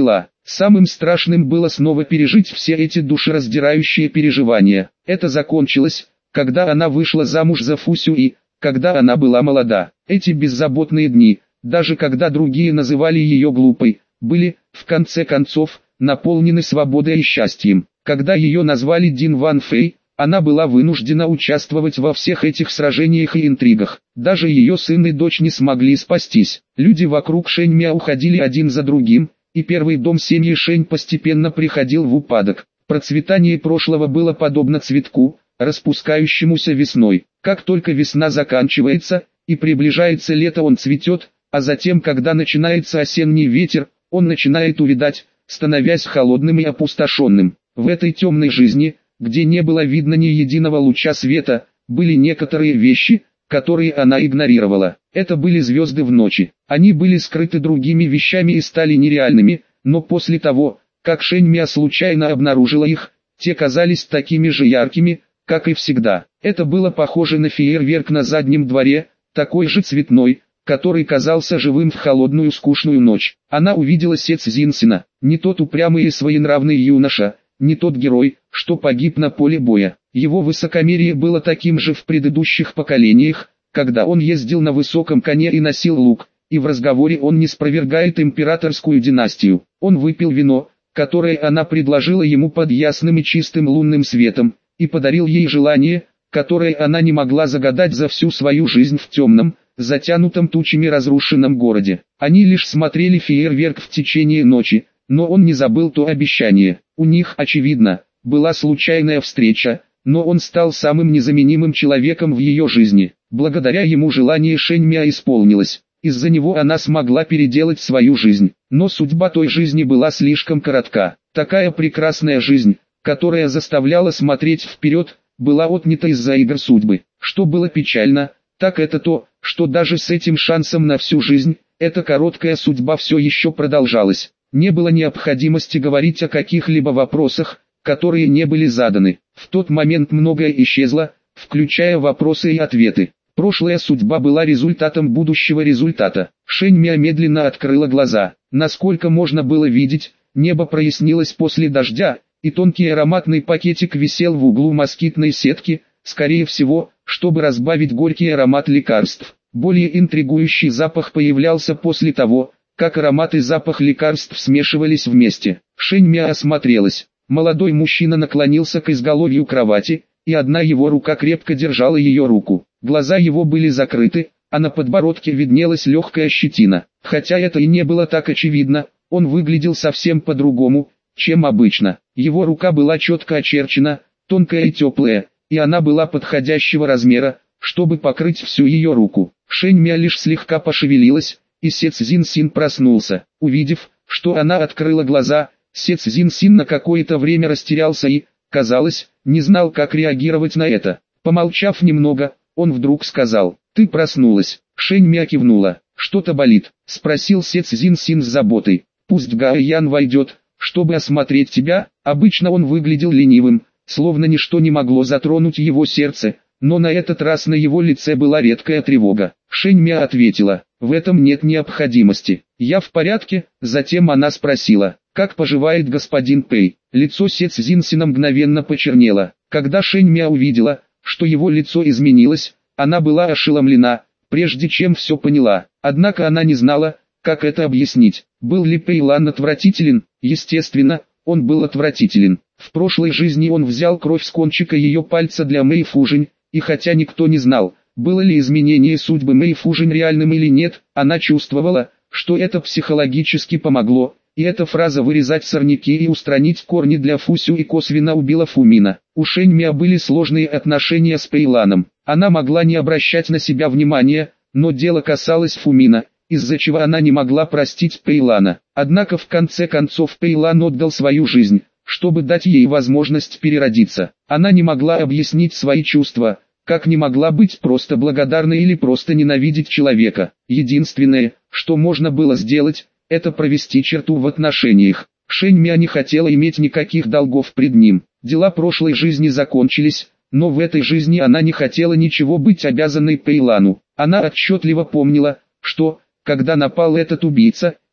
Самым страшным было снова пережить все эти душераздирающие переживания. Это закончилось, когда она вышла замуж за Фусю и, когда она была молода. Эти беззаботные дни, даже когда другие называли ее глупой, были, в конце концов, наполнены свободой и счастьем. Когда ее назвали Дин Ван Фэй, она была вынуждена участвовать во всех этих сражениях и интригах. Даже ее сын и дочь не смогли спастись. Люди вокруг Шэньмя уходили один за другим, и первый дом семьи Шэнь постепенно приходил в упадок. Процветание прошлого было подобно цветку, распускающемуся весной. Как только весна заканчивается, и приближается лето, он цветет, а затем, когда начинается осенний ветер, он начинает увядать, становясь холодным и опустошенным. В этой темной жизни, где не было видно ни единого луча света, были некоторые вещи, которые она игнорировала. Это были звезды в ночи. Они были скрыты другими вещами и стали нереальными, но после того, как Шэньмя случайно обнаружила их, те казались такими же яркими, как и всегда. Это было похоже на фейерверк на заднем дворе, такой же цветной, который казался живым в холодную скучную ночь. Она увидела Сец Зинсина, не тот упрямый и своенравный юноша, не тот герой, что погиб на поле боя. Его высокомерие было таким же в предыдущих поколениях, когда он ездил на высоком коне и носил лук, и в разговоре он не спровергает императорскую династию. Он выпил вино, которое она предложила ему под ясным и чистым лунным светом, и подарил ей желание, которое она не могла загадать за всю свою жизнь в темном, затянутом тучами разрушенном городе. Они лишь смотрели фейерверк в течение ночи, но он не забыл то обещание. У них, очевидно, была случайная встреча, но он стал самым незаменимым человеком в ее жизни. Благодаря ему желание Шэньмя исполнилось. Из-за него она смогла переделать свою жизнь. Но судьба той жизни была слишком коротка. Такая прекрасная жизнь, которая заставляла смотреть вперед, была отнята из-за игр судьбы. Что было печально, так это то, что даже с этим шансом на всю жизнь, эта короткая судьба все еще продолжалась. Не было необходимости говорить о каких-либо вопросах, которые не были заданы. В тот момент многое исчезло, включая вопросы и ответы. Прошлая судьба была результатом будущего результата. Шэньмя медленно открыла глаза. Насколько можно было видеть, небо прояснилось после дождя, и тонкий ароматный пакетик висел в углу москитной сетки, скорее всего, чтобы разбавить горький аромат лекарств. Более интригующий запах появлялся после того, как аромат и запах лекарств смешивались вместе. Шэньмя осмотрелась. Молодой мужчина наклонился к изголовью кровати, и одна его рука крепко держала ее руку. Глаза его были закрыты, а на подбородке виднелась легкая щетина. Хотя это и не было так очевидно, он выглядел совсем по-другому, чем обычно. Его рука была четко очерчена, тонкая и теплая, и она была подходящего размера, чтобы покрыть всю ее руку. Шэньмя лишь слегка пошевелилась, и Сец Зинсин проснулся. Увидев, что она открыла глаза, Сец Зинсин на какое-то время растерялся и, казалось, не знал, как реагировать на это. Помолчав немного, он вдруг сказал: «Ты проснулась». Шэньмя кивнула. «Что-то болит?» — спросил Сец Зинсин с заботой. «Пусть Гао Ян войдет, чтобы осмотреть тебя». Обычно он выглядел ленивым, словно ничто не могло затронуть его сердце, но на этот раз на его лице была редкая тревога. Шэньмя ответила: «В этом нет необходимости. Я в порядке». Затем она спросила: «Как поживает господин Пэй?» Лицо Сец Зинсина мгновенно почернело. Когда Шэньмя увидела, что его лицо изменилось, она была ошеломлена, прежде чем все поняла. Однако она не знала, как это объяснить. Был ли Пэйлан отвратителен? Естественно, он был отвратителен. В прошлой жизни он взял кровь с кончика ее пальца для Мэй Фужень, и хотя никто не знал, было ли изменение судьбы Мэй Фужень реальным или нет, она чувствовала, что это психологически помогло. И эта фраза «вырезать сорняки и устранить корни» для Фусю и косвенно убила Фумина. У Шэньмя были сложные отношения с Пэйланом. Она могла не обращать на себя внимания, но дело касалось Фумина, из-за чего она не могла простить Пэйлана. Однако в конце концов Пэйлан отдал свою жизнь, чтобы дать ей возможность переродиться. Она не могла объяснить свои чувства, как не могла быть просто благодарной или просто ненавидеть человека. Единственное, что можно было сделать, это провести черту в отношениях. Шэньмя не хотела иметь никаких долгов пред ним. Дела прошлой жизни закончились, но в этой жизни она не хотела ничего быть обязанной Пэйлану. Она отчетливо помнила, что, когда напал этот убийца,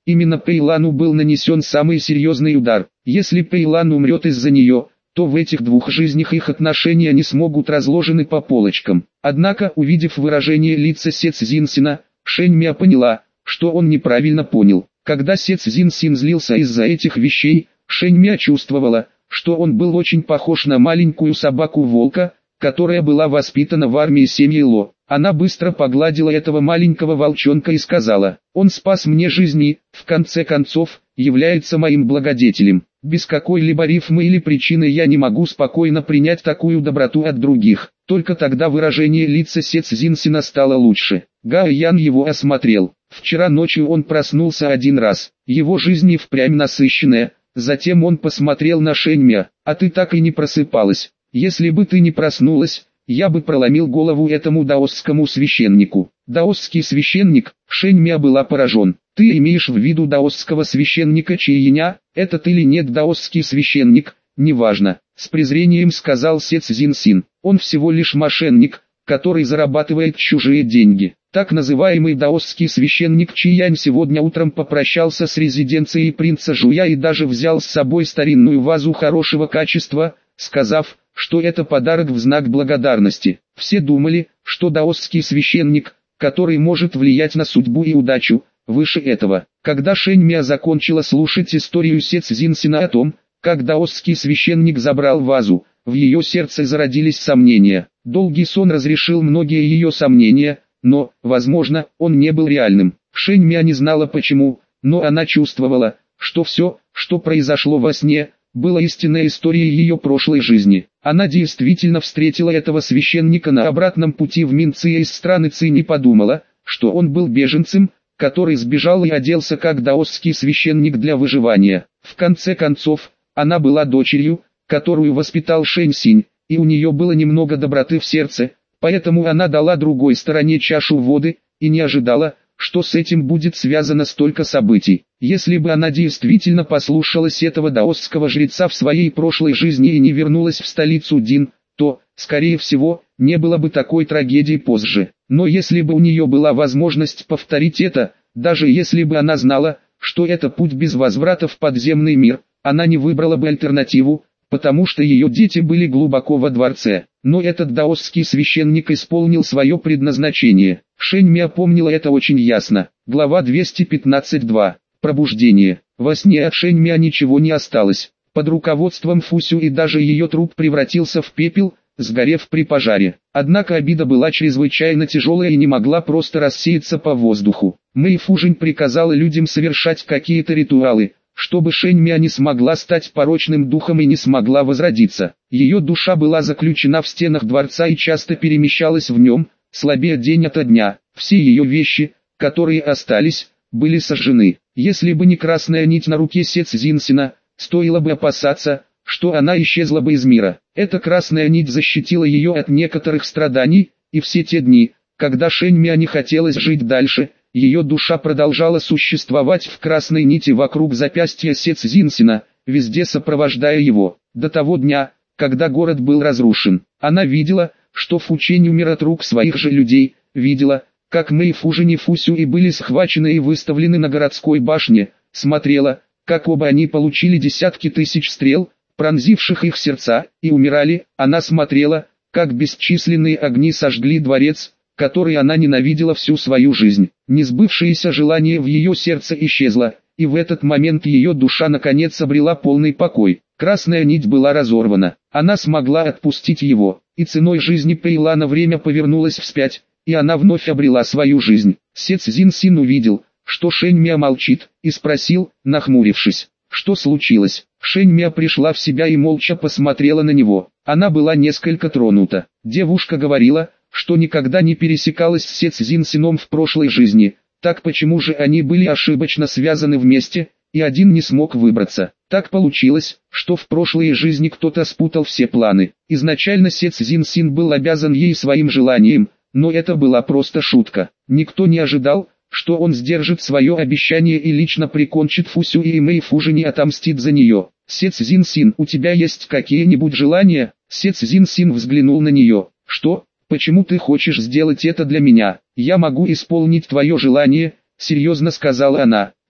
именно Пейлану был нанесен самый серьезный удар. Если Пейлан умрет из-за нее, то в этих двух жизнях их отношения не смогут разложены по полочкам. Однако, увидев выражение лица Се Цзиньсина, Шэньмя поняла, что он неправильно понял. Когда Се Цзиньсин злился из-за этих вещей, Шэньмя чувствовала, что он был очень похож на маленькую собаку-волка, которая была воспитана в армии семьи Ло. Она быстро погладила этого маленького волчонка и сказала: «Он спас мне жизнь и, в конце концов, является моим благодетелем. Без какой-либо рифмы или причины я не могу спокойно принять такую доброту от других». Только тогда выражение лица Се Цзиньсина стало лучше. Гао Ян его осмотрел. Вчера ночью он проснулся один раз. Его жизнь и впрямь насыщенная. Затем он посмотрел на Шэньмя: «А ты так и не просыпалась. Если бы ты не проснулась, я бы проломил голову этому даосскому священнику». Даосский священник, Шэньмя была поражен. «Ты имеешь в виду даосского священника Чиеня? Этот или нет даосский священник, неважно», — с презрением сказал Се Цзиньсин. «Он всего лишь мошенник, который зарабатывает чужие деньги». Так называемый даосский священник Чиянь сегодня утром попрощался с резиденцией принца Жуя и даже взял с собой старинную вазу хорошего качества, сказав, что это подарок в знак благодарности. Все думали, что даосский священник, который может влиять на судьбу и удачу, выше этого. Когда Шэньмя закончила слушать историю Се Цзиньсина о том, как даосский священник забрал вазу, в ее сердце зародились сомнения. Долгий сон разрешил многие ее сомнения, но, возможно, он не был реальным. Шэньмя не знала почему, но она чувствовала, что все, что произошло во сне, было истинной историей ее прошлой жизни. Она действительно встретила этого священника на обратном пути в Минция из страны Цинь и подумала, что он был беженцем, который сбежал и оделся как даосский священник для выживания. В конце концов, она была дочерью, которую воспитал Шэнь Синь, и у нее было немного доброты в сердце, поэтому она дала другой стороне чашу воды, и не ожидала, что с этим будет связано столько событий. Если бы она действительно послушалась этого даосского жреца в своей прошлой жизни и не вернулась в столицу Дин, то, скорее всего, не было бы такой трагедии позже. Но если бы у нее была возможность повторить это, даже если бы она знала, что это путь без возврата в подземный мир, она не выбрала бы альтернативу, потому что ее дети были глубоко во дворце. Но этот даосский священник исполнил свое предназначение. Шэньмя помнила это очень ясно. Глава двести пятнадцать два. Пробуждение. Во сне от Шэньмя ничего не осталось. Под руководством Фусю и даже ее труп превратился в пепел, сгорев при пожаре. Однако обида была чрезвычайно тяжелая и не могла просто рассеяться по воздуху. Мэй Фужинь приказала людям совершать какие-то ритуалы, чтобы Шэньмя не смогла стать порочным духом и не смогла возродиться. Ее душа была заключена в стенах дворца и часто перемещалась в нем, слабея день ото дня. Все ее вещи, которые остались, были сожжены. Если бы не красная нить на руке Се Цзиньсина, стоило бы опасаться, что она исчезла бы из мира. Эта красная нить защитила ее от некоторых страданий, и все те дни, когда Шэньмя не хотелось жить дальше, ее душа продолжала существовать в красной нити вокруг запястья Се Цзиньсина, везде сопровождая его. До того дня, когда город был разрушен, она видела, что Фучень умер от рук своих же людей, видела, как Мэй Фужинь и Фусю и были схвачены и выставлены на городской башне, смотрела, как оба они получили десятки тысяч стрел, пронзивших их сердца, и умирали. Она смотрела, как бесчисленные огни сожгли дворец, который она ненавидела всю свою жизнь. Несбывшееся желание в ее сердце исчезло, и в этот момент ее душа наконец обрела полный покой. Красная нить была разорвана, она смогла отпустить его, и ценой жизни Пейлана время повернулось вспять, и она вновь обрела свою жизнь. Се Цзиньсин увидел, что Шэньмя молчит, и спросил, нахмурившись: «Что случилось?» Шэньмя пришла в себя и молча посмотрела на него. Она была несколько тронута. Девушка говорила, что никогда не пересекалась с Се Цзиньсином в прошлой жизни. Так почему же они были ошибочно связаны вместе, и один не смог выбраться? Так получилось, что в прошлой жизни кто-то спутал все планы. Изначально Се Цзиньсин был обязан ей своим желанием, но это была просто шутка. Никто не ожидал, что он сдержит свое обещание и лично прикончит Фусю и Мэй Фужинь и отомстит за нее. «Се Цзиньсин, у тебя есть какие-нибудь желания?» Се Цзиньсин взглянул на нее. «Что? Почему ты хочешь сделать это для меня? Я могу исполнить твое желание», — серьезно сказала она.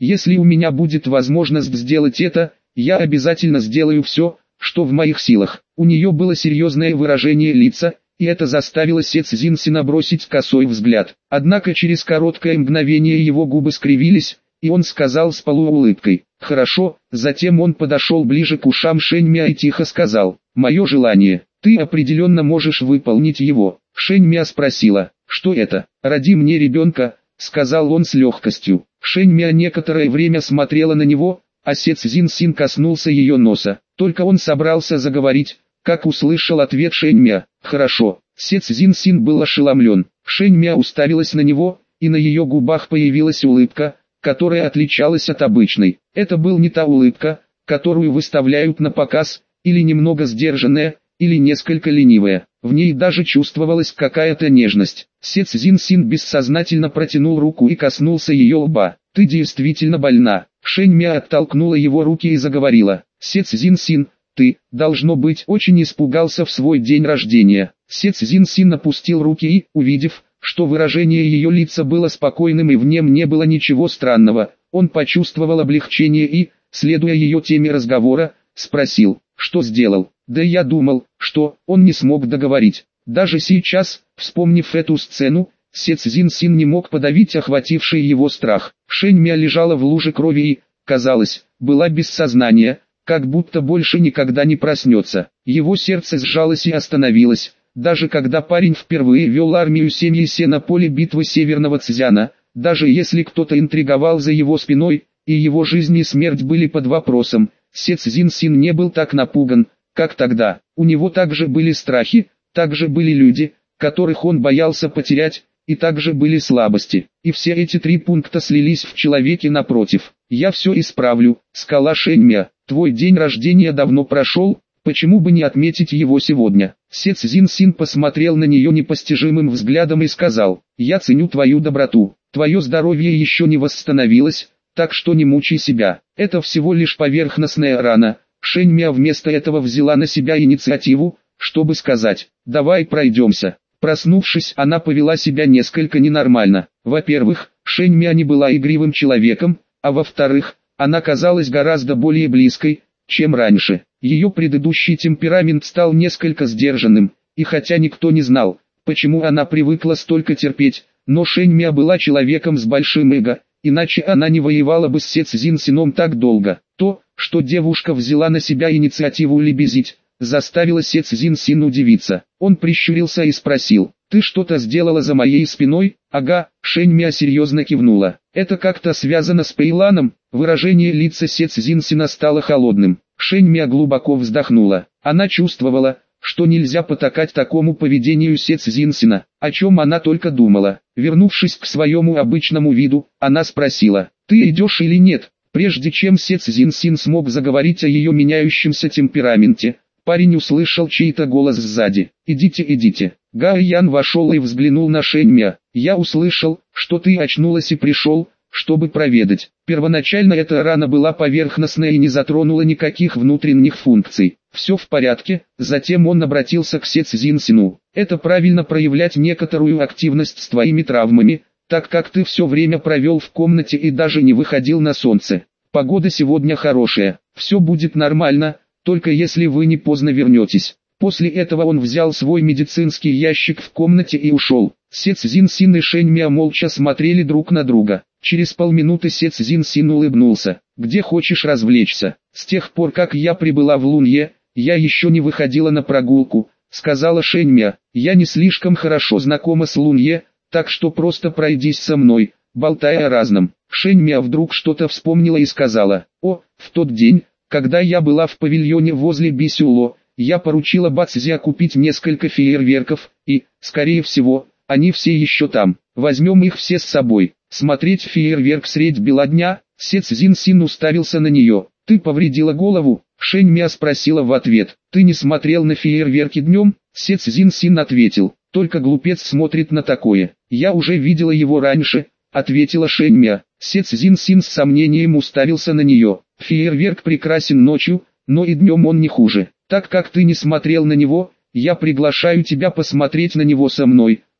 Если у меня будет возможность сделать это, я обязательно сделаю все, что в моих силах. У нее было серьезное выражение лица, и это заставило Сет Цзиньсина бросить косой взгляд. Однако через короткое мгновение его губы скривились, и он сказал с полуулыбкой: «Хорошо». Затем он подошел ближе к ушам Шэньмя и тихо сказал: «Мое желание, ты определенно можешь выполнить его». Шэньмя спросила: «Что это?» «Роди мне ребенка», — сказал он с легкостью. Шэньмя некоторое время смотрела на него, а Сет Цзиньсин коснулся ее носа. Только он собрался заговорить, как услышал ответ Шэньмя: «Хорошо». Сет Цзиньсин был ошеломлен. Шэньмя уставилась на него, и на ее губах появилась улыбка, которая отличалась от обычной. Это был не та улыбка, которую выставляют на показ, или немного сдержанная, или несколько ленивая. В ней даже чувствовалась какая-то нежность. Сет Цзиньсин бессознательно протянул руку и коснулся ее лба. «Ты действительно больна». Шэньмя оттолкнула его руки и заговорила: «Сет Цзиньсин, ты, должно быть, очень испугался в свой день рождения». Сет Цзиньсин опустил руки и, увидев, что выражение ее лица было спокойным и в нем не было ничего странного, он почувствовал облегчение и, следуя ее теме разговора, спросил: «Что сделал?» «Да я думал, что...» Он не смог договорить. Даже сейчас, вспомнив эту сцену, Сет Цзиньсин не мог подавить охвативший его страх. Шэньмя лежала в луже крови и, казалось, была без сознания, как будто больше никогда не проснется. Его сердце сжалось и остановилось, даже когда парень впервые вел армию семьи Се на поле битвы Северного Цзяна, даже если кто-то интриговал за его спиной, и его жизнь и смерть были под вопросом, Сет Цзиньсин не был так напуган, как тогда. У него также были страхи, также были люди, которых он боялся потерять, и также были слабости. И все эти три пункта слились в человеке напротив. «Я все исправлю», — сказала Шэньмя. «Твой день рождения давно прошел, почему бы не отметить его сегодня?» Сет Цзиньсин посмотрел на нее непостижимым взглядом и сказал: «Я ценю твою доброту. Твое здоровье еще не восстановилось, так что не мучай себя. Это всего лишь поверхностная рана». Шэньмя вместо этого взяла на себя инициативу, чтобы сказать: «Давай пройдемся». Проснувшись, она повела себя несколько ненормально. Во-первых, Шэньмя не была игривым человеком, а во-вторых, она казалась гораздо более близкой, чем раньше. Ее предыдущий темперамент стал несколько сдержанным, и хотя никто не знал, почему она привыкла столько терпеть, но Шэньмя была человеком с большим эго, иначе она не воевала бы с Сет Цзиньсином так долго. То, что девушка взяла на себя инициативу лебезить, заставило Сет Цзиньсин удивиться. Он прищурился и спросил: «Ты что-то сделала за моей спиной?» «Ага», Шэньмя серьезно кивнула. «Это как-то связано с Пэйланом?» Выражение лица Сет Цзиньсина стало холодным. Шэньмя глубоко вздохнула. Она чувствовала, что нельзя потакать такому поведению Сет Цзиньсина, о чем она только думала. Вернувшись к своему обычному виду, она спросила: «Ты идешь или нет?» Прежде чем Сет Цзиньсин смог заговорить о ее меняющемся темпераменте, парень услышал чей-то голос сзади: «Идите, идите». Гао Ян вошел и взглянул на Шэньмя. «Я услышал, что ты очнулась и пришел, чтобы проведать». Первоначально эта рана была поверхностная и не затронула никаких внутренних функций. «Все в порядке». Затем он обратился к Сет Цзиньсину: «Это правильно проявлять некоторую активность с твоими травмами, так как ты все время провел в комнате и даже не выходил на солнце. Погода сегодня хорошая, все будет нормально, только если вы не поздно вернетесь». После этого он взял свой медицинский ящик в комнате и ушел. Сет Цзиньсин и Шэньмя молча смотрели друг на друга. Через полминуты Сет Цзиньсин улыбнулся: «Где хочешь развлечься?» «С тех пор, как я прибыла в Лунье, я еще не выходила на прогулку», — сказала Шэньмя. «Я не слишком хорошо знакома с Лунье, так что просто пройдись со мной, болтая о разном». Шэньмя вдруг что-то вспомнила и сказала: «О, в тот день, когда я была в павильоне возле Бисюло, я поручила Бацзя купить несколько фейерверков, и, скорее всего, они все еще там. Возьмем их все с собой». Смотреть фейерверк средь бела дня? Сет Цзиньсин уставился на нее. «Ты повредила голову?» Шэньмя спросила в ответ. «Ты не смотрел на фейерверки днем?» Сет Цзиньсин ответил: «Только глупец смотрит на такое. Я уже видела его раньше», — ответила Шэньмя. Сет Цзиньсин с сомнением уставился на нее. «Фейерверк прекрасен ночью, но и днем он не хуже. Так как ты не смотрел на него, я приглашаю тебя посмотреть на него со мной»,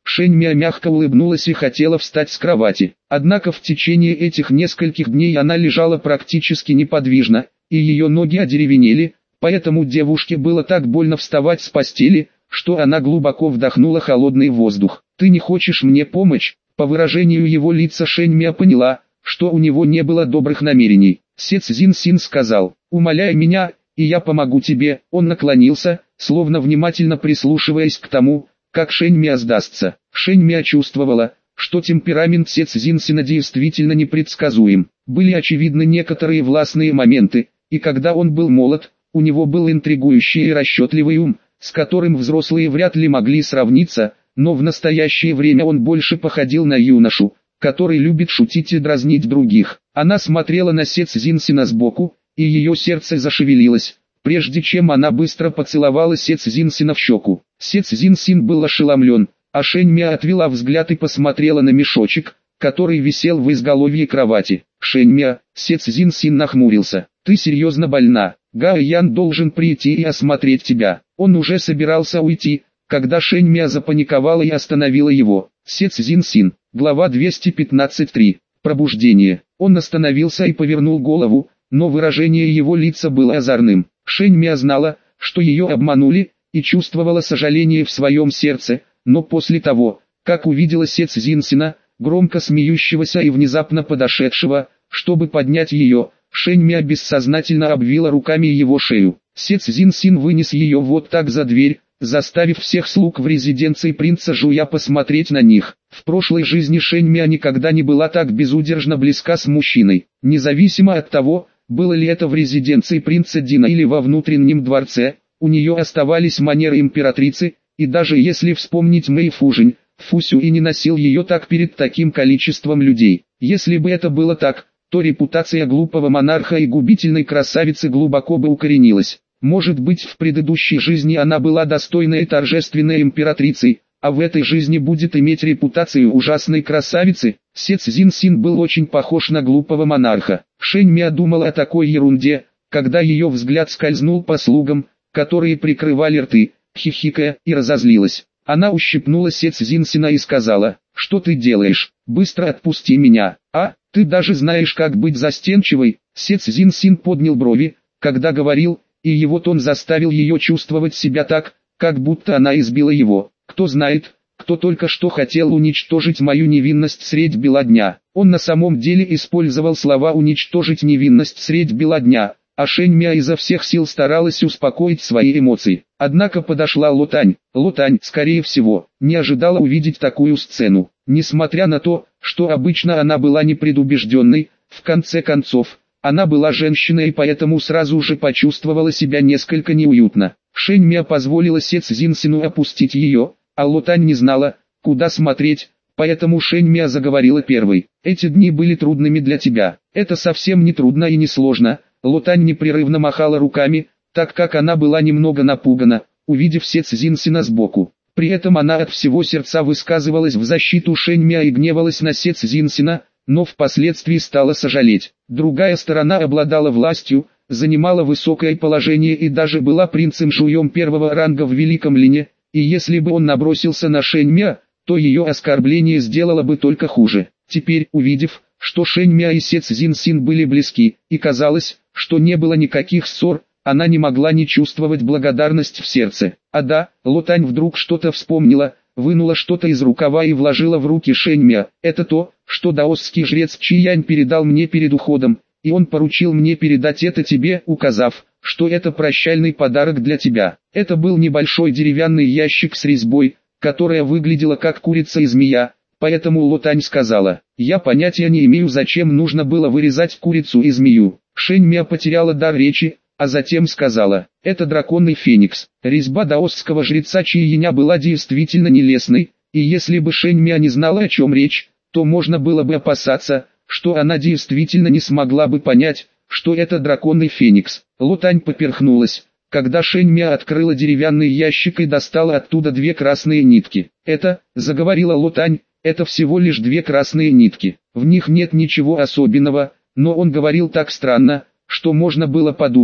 Шэньмя мягко улыбнулась и хотела встать с кровати. Однако в течение этих нескольких дней она лежала практически неподвижно, и ее ноги одеревенели, поэтому девушке было так больно вставать с постели, что она глубоко вдохнула холодный воздух. «Ты не хочешь мне помочь?» По выражению его лица Шэньмя поняла, что у него не было добрых намерений. Сец Зин-Син сказал: «Умоляй меня, и я помогу тебе». Он наклонился, словно внимательно прислушиваясь к тому, как Шэньмя сдастся. Шэньмя чувствовала, что темперамент Сец Зин-Сина действительно непредсказуем. Были очевидны некоторые властные моменты, и когда он был молод, у него был интригующий и расчетливый ум, с которым взрослые вряд ли могли сравниться, но в настоящее время он больше походил на юношу, который любит шутить и дразнить других. Она смотрела на Сец Зин-Сина сбоку, и ее сердце зашевелилось, прежде чем она быстро поцеловала Сец Зин-Сина в щеку. Сец Зин-Син был ошеломлен, а Шэньмя отвела взгляд и посмотрела на мешочек, который висел в изголовье кровати. «Шэньмя», Сец Зин-Син нахмурился, «ты серьезно больна? Гао Ян должен прийти и осмотреть тебя». Он уже собирался уйти, когда Шэньмя запаниковала и остановила его. Сец Зин-Син, глава двести пятнадцать три. Пробуждение. Он остановился и повернул голову, но выражение его лица было озорным. Шэньмя знала, что ее обманули, и чувствовала сожаление в своем сердце, но после того, как увидела Сец Зин-Сина, громко смеющегося и внезапно подошедшего, чтобы поднять ее, Шэньмя бессознательно обвила руками его шею. Сец Зин-Син вынес ее вот так за дверь, заставив всех слуг в резиденции принца Жуя посмотреть на них. В прошлой жизни Шэньмя никогда не была так безудержно близка с мужчиной. Независимо от того, было ли это в резиденции принца Дина или во внутреннем дворце, у нее оставались манеры императрицы, и даже если вспомнить Мэй Фужень, Фусю и не носил ее так перед таким количеством людей. Если бы это было так, то репутация глупого монарха и губительной красавицы глубоко бы укоренилась. Может быть, в предыдущей жизни она была достойной и торжественной императрицей, а в этой жизни будет иметь репутацию ужасной красавицы. Сец Зин-Син был очень похож на глупого монарха. Шэньмя думала о такой ерунде, когда ее взгляд скользнул по слугам, которые прикрывали рты, хихикая, и разозлилась. Она ущипнула Сец Зин-Сина и сказала: «Что ты делаешь? Быстро отпусти меня, а, ты даже знаешь, как быть застенчивой». Сец Зин-Син поднял брови, когда говорил, и его тон заставил ее чувствовать себя так, как будто она избила его. «Кто знает, кто только что хотел уничтожить мою невинность средь бела дня». Он на самом деле использовал слова «уничтожить невинность средь бела дня», а Шэньмя изо всех сил старалась успокоить свои эмоции. Однако подошла Лотань. Лотань, скорее всего, не ожидала увидеть такую сцену. Несмотря на то, что обычно она была непредубежденной, в конце концов, она была женщиной и поэтому сразу же почувствовала себя несколько неуютно. Шэньмя позволила Сец Зин-Сину опустить ее, а Лотань не знала, куда смотреть, поэтому Шэньмя заговорила первой. «Эти дни были трудными для тебя». «Это совсем не трудно и не сложно». Лотань непрерывно махала руками, так как она была немного напугана, увидев Сец Зин-Сина сбоку. При этом она от всего сердца высказывалась в защиту Шэньмя и гневалась на Сец Зин-Сина, но впоследствии стала сожалеть. Другая сторона обладала властью, занимала высокое положение и даже была принцем Жуем первого ранга в Великом Лине, и если бы он набросился на Шэньмя, то ее оскорбление сделало бы только хуже. Теперь, увидев, что Шэньмя и Сец Зин-Син были близки, и казалось, что не было никаких ссор, она не могла не чувствовать благодарность в сердце. А да, Лотань вдруг что-то вспомнила, вынула что-то из рукава и вложила в руки Шэньмя. «Это то, что даосский жрец Чиянь передал мне перед уходом, и он поручил мне передать это тебе, указав, что это прощальный подарок для тебя». Это был небольшой деревянный ящик с резьбой, которая выглядела как курица и змея, поэтому Лотань сказала: «Я понятия не имею, зачем нужно было вырезать курицу и змею». Шэньмя потеряла дар речи, а затем сказала: «Это драконный феникс». Резьба даосского жреца Чияня была действительно нелестной, и если бы Шэньмя не знала, о чем речь, то можно было бы опасаться, что она действительно не смогла бы понять, что это драконный феникс. Лотань поперхнулась, когда Шэньмя открыла деревянный ящик и достала оттуда две красные нитки. «Это», — заговорила Лотань, — «это всего лишь две красные нитки. В них нет ничего особенного». Но он говорил так странно, что можно было подумать,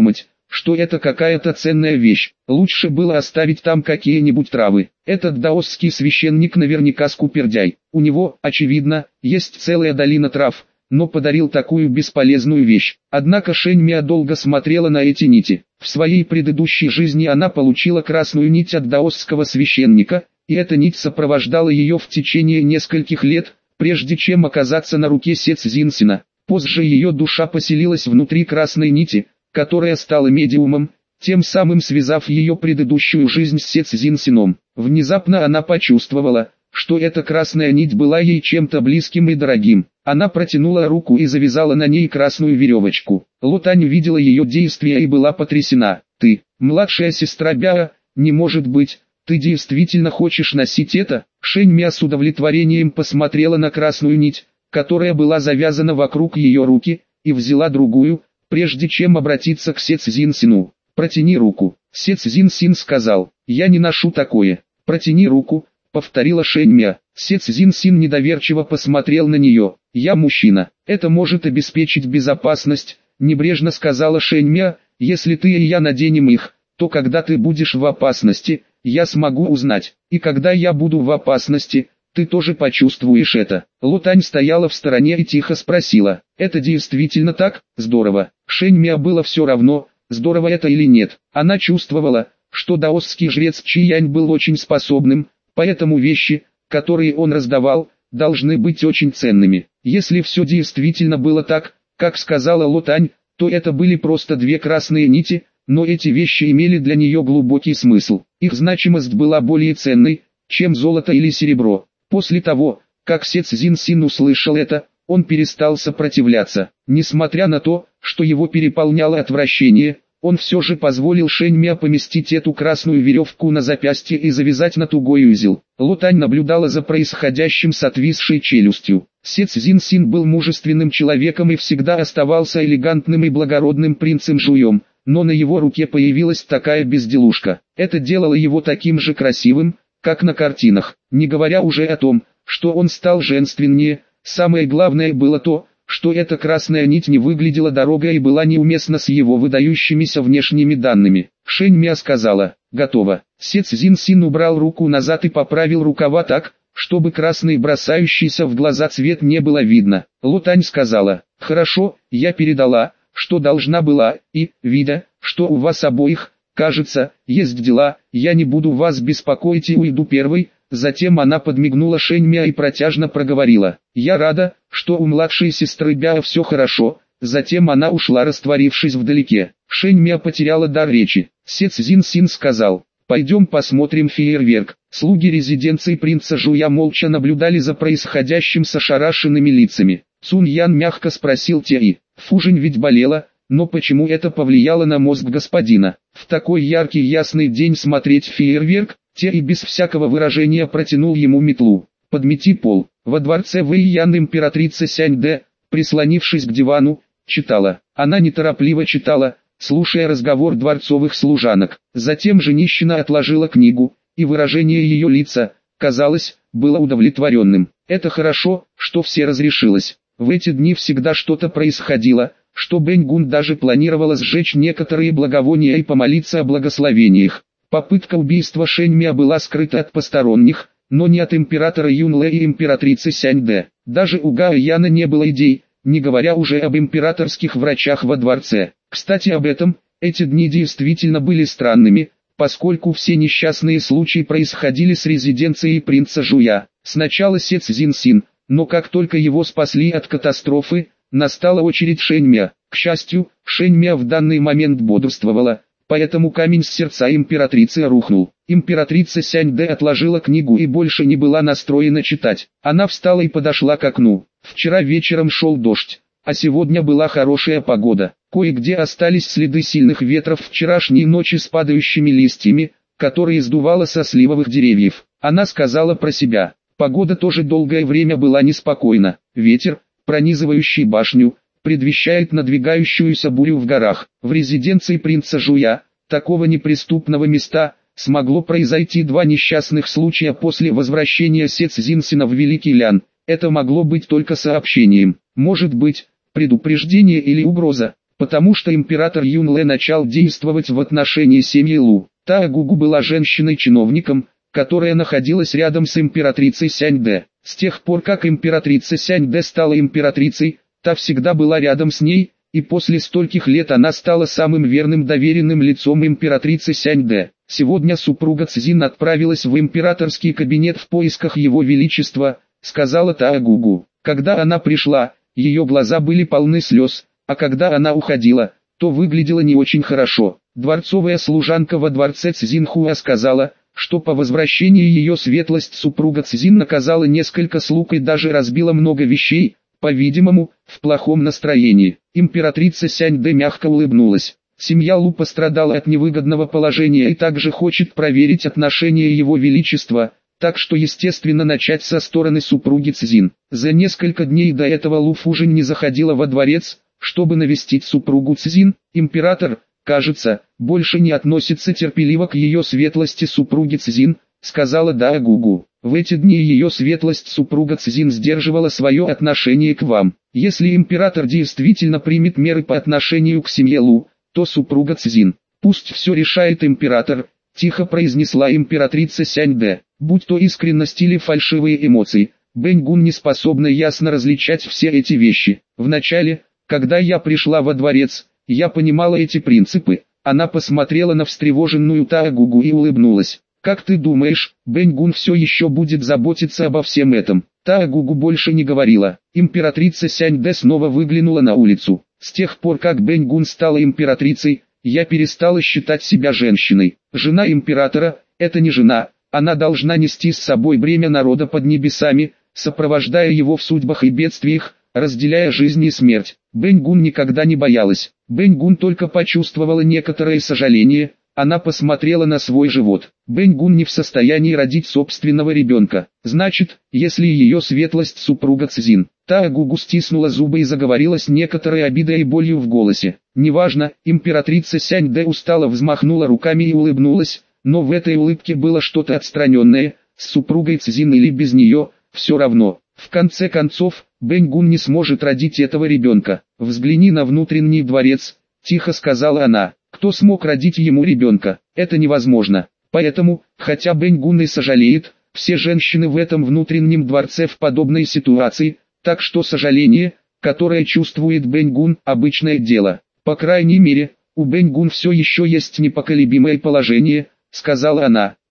что это какая-то ценная вещь. Лучше было оставить там какие-нибудь травы. Этот даосский священник наверняка скупердяй. У него, очевидно, есть целая долина трав, но подарил такую бесполезную вещь. Однако Шэньмя долго смотрела на эти нити. В своей предыдущей жизни она получила красную нить от даосского священника, и эта нить сопровождала ее в течение нескольких лет, прежде чем оказаться на руке Сец Зинсина. Позже ее душа поселилась внутри красной нити, которая стала медиумом, тем самым связав ее предыдущую жизнь с Сец Зинсином. Внезапно она почувствовала, что эта красная нить была ей чем-то близким и дорогим. Она протянула руку и завязала на ней красную веревочку. Лотань видела ее действия и была потрясена. «Ты, младшая сестра Бяа, не может быть, ты действительно хочешь носить это?» Шэньмя с удовлетворением посмотрела на красную нить, которая была завязана вокруг ее руки, и взяла другую, прежде чем обратиться к Сец Зинсину. «Протяни руку». Сец Зинсин сказал: «Я не ношу такое». «Протяни руку», повторила Шэньмя. Сец Зинсин недоверчиво посмотрел на нее. «Я мужчина. Это может обеспечить безопасность», небрежно сказала Шэньмя. «Если ты и я наденем их, то когда ты будешь в опасности, я смогу узнать. И когда я буду в опасности, ты тоже почувствуешь это». Лотань стояла в стороне и тихо спросила: «Это действительно так?» «Здорово». Шэньмя было все равно, здорово это или нет. Она чувствовала, что даосский жрец Чиянь был очень способным, поэтому вещи, которые он раздавал, должны быть очень ценными. Если все действительно было так, как сказала Лотань, то это были просто две красные нити, но эти вещи имели для нее глубокий смысл. Их значимость была более ценной, чем золото или серебро. После того, как Сец Зинсин услышал это, он перестал сопротивляться. Несмотря на то, что его переполняло отвращение, он все же позволил Шэньмя поместить эту красную веревку на запястье и завязать на тугой узел. Лотань наблюдала за происходящим с отвисшей челюстью. Сец Зинсин был мужественным человеком и всегда оставался элегантным и благородным принцем Жуем, но на его руке появилась такая безделушка. Это делало его таким же красивым, как на картинах, не говоря уже о том, что он стал женственнее. Самое главное было то, что эта красная нить не выглядела дорогой и была неуместна с его выдающимися внешними данными. Шэньмя сказала: «Готово». Сец Зинсин убрал руку назад и поправил рукава так, чтобы красный бросающийся в глаза цвет не было видно. Лотань сказала: «Хорошо, я передала, что должна была, и, видя, что у вас обоих, кажется, есть дела, я не буду вас беспокоить и уйду первой». Затем она подмигнула Шэньмя и протяжно проговорила: «Я рада, что у младшей сестры Бяа все хорошо». Затем она ушла, растворившись вдалеке. Шэньмя потеряла дар речи. Сец Зинсин сказал: «Пойдем посмотрим фейерверк». Слуги резиденции принца Жуя молча наблюдали за происходящим с ошарашенными лицами. Цунь Ян мягко спросил Теи: «Фужень ведь болела, но почему это повлияло на мозг господина? В такой яркий ясный день смотреть фейерверк?» Теи без всякого выражения протянул ему метлу. «Подмети пол». Во дворце Вэйян императрица Сяньдэ, прислонившись к дивану, читала. Она неторопливо читала, слушая разговор дворцовых служанок. Затем женщина отложила книгу, и выражение ее лица, казалось, было удовлетворенным. Это хорошо, что все разрешилось. В эти дни всегда что-то происходило, что Бэньгун даже планировала сжечь некоторые благовония и помолиться о благословениях. Попытка убийства Шэньмя была скрыта от посторонних, но не от императора Юнлэ и императрицы Сяньдэ. Даже у Гао Яна не было идей, не говоря уже об императорских врачах во дворце. Кстати об этом, эти дни действительно были странными, поскольку все несчастные случаи происходили с резиденцией принца Жуя. Сначала Сец Зинсин, но как только его спасли от катастрофы, настала очередь Шэньмя. К счастью, Шэньмя в данный момент бодрствовала, поэтому камень с сердца императрицы рухнул. Императрица Сяньдэ отложила книгу и больше не была настроена читать. Она встала и подошла к окну. Вчера вечером шел дождь, а сегодня была хорошая погода. Кое-где остались следы сильных ветров вчерашней ночи с падающими листьями, которые сдувало со сливовых деревьев. Она сказала про себя. Погода тоже долгое время была неспокойна. Ветер, пронизывающий башню, предвещает надвигающуюся бурю в горах. В резиденции принца Жуя, такого неприступного места, смогло произойти два несчастных случая после возвращения Сец Зинсина в Великий Лян. Это могло быть только сообщением. Может быть, предупреждение или угроза. потому что император Юнле начал действовать в отношении семьи Лу. Таа Гугу была женщиной-чиновником, которая находилась рядом с императрицей Сяньде. С тех пор, как императрица Сяньде стала императрицей, та всегда была рядом с ней, и после стольких лет она стала самым верным доверенным лицом императрицы Сяньде. Сегодня супруга Цзин отправилась в императорский кабинет в поисках его величества, сказала Таа Гугу. Когда она пришла, ее глаза были полны слез, а когда она уходила, то выглядела не очень хорошо. Дворцовая служанка во дворце Цзинхуа сказала, что по возвращении ее светлость супруга Цзин наказала несколько слуг и даже разбила много вещей, по-видимому, в плохом настроении. Императрица Сяньде мягко улыбнулась. Семья Лу пострадала от невыгодного положения и также хочет проверить отношения его величества, так что естественно начать со стороны супруги Цзин. За несколько дней до этого Лу Фужинь не заходила во дворец, чтобы навестить супругу Цзин. Император, кажется, больше не относится терпеливо к ее светлости супруги Цзин, сказала Таа Гугу. В эти дни ее светлость супруга Цзин сдерживала свое отношение к вам. Если император действительно примет меры по отношению к семье Лу, то супруга Цзин. Пусть все решает император, тихо произнесла императрица Сяньде. Будь то искренность или фальшивые эмоции, Бэньгун не способна ясно различать все эти вещи. Вначале, когда я пришла во дворец, я понимала эти принципы. Она посмотрела на встревоженную Таа Гугу и улыбнулась. Как ты думаешь, Бэньгун все еще будет заботиться обо всем этом? Таа Гугу больше не говорила. Императрица Сяньде снова выглянула на улицу. С тех пор, как Бэньгун стала императрицей, я перестала считать себя женщиной. Жена императора – это не жена, она должна нести с собой бремя народа под небесами, сопровождая его в судьбах и бедствиях, разделяя жизнь и смерть. Бэньгун никогда не боялась. Бэньгун только почувствовала некоторое сожаление. Она посмотрела на свой живот. Бэньгун не в состоянии родить собственного ребенка. Значит, если ее светлость супруга Цзин. Таа Гугу стиснула зубы и заговорила с некоторой обидой и болью в голосе. Неважно, императрица Сяньде устало взмахнула руками и улыбнулась, но в этой улыбке было что-то отстраненное, с супругой Цзин или без нее, все равно. В конце концов, Бэньгун не сможет родить этого ребенка. Взгляни на внутренний дворец, тихо сказала она. Кто смог родить ему ребенка? Это невозможно. Поэтому, хотя Бэньгун и сожалеет, все женщины в этом внутреннем дворце в подобной ситуации, так что сожаление, которое чувствует Бэньгун, обычное дело. По крайней мере, у Бэньгун все еще есть непоколебимое положение, сказала она.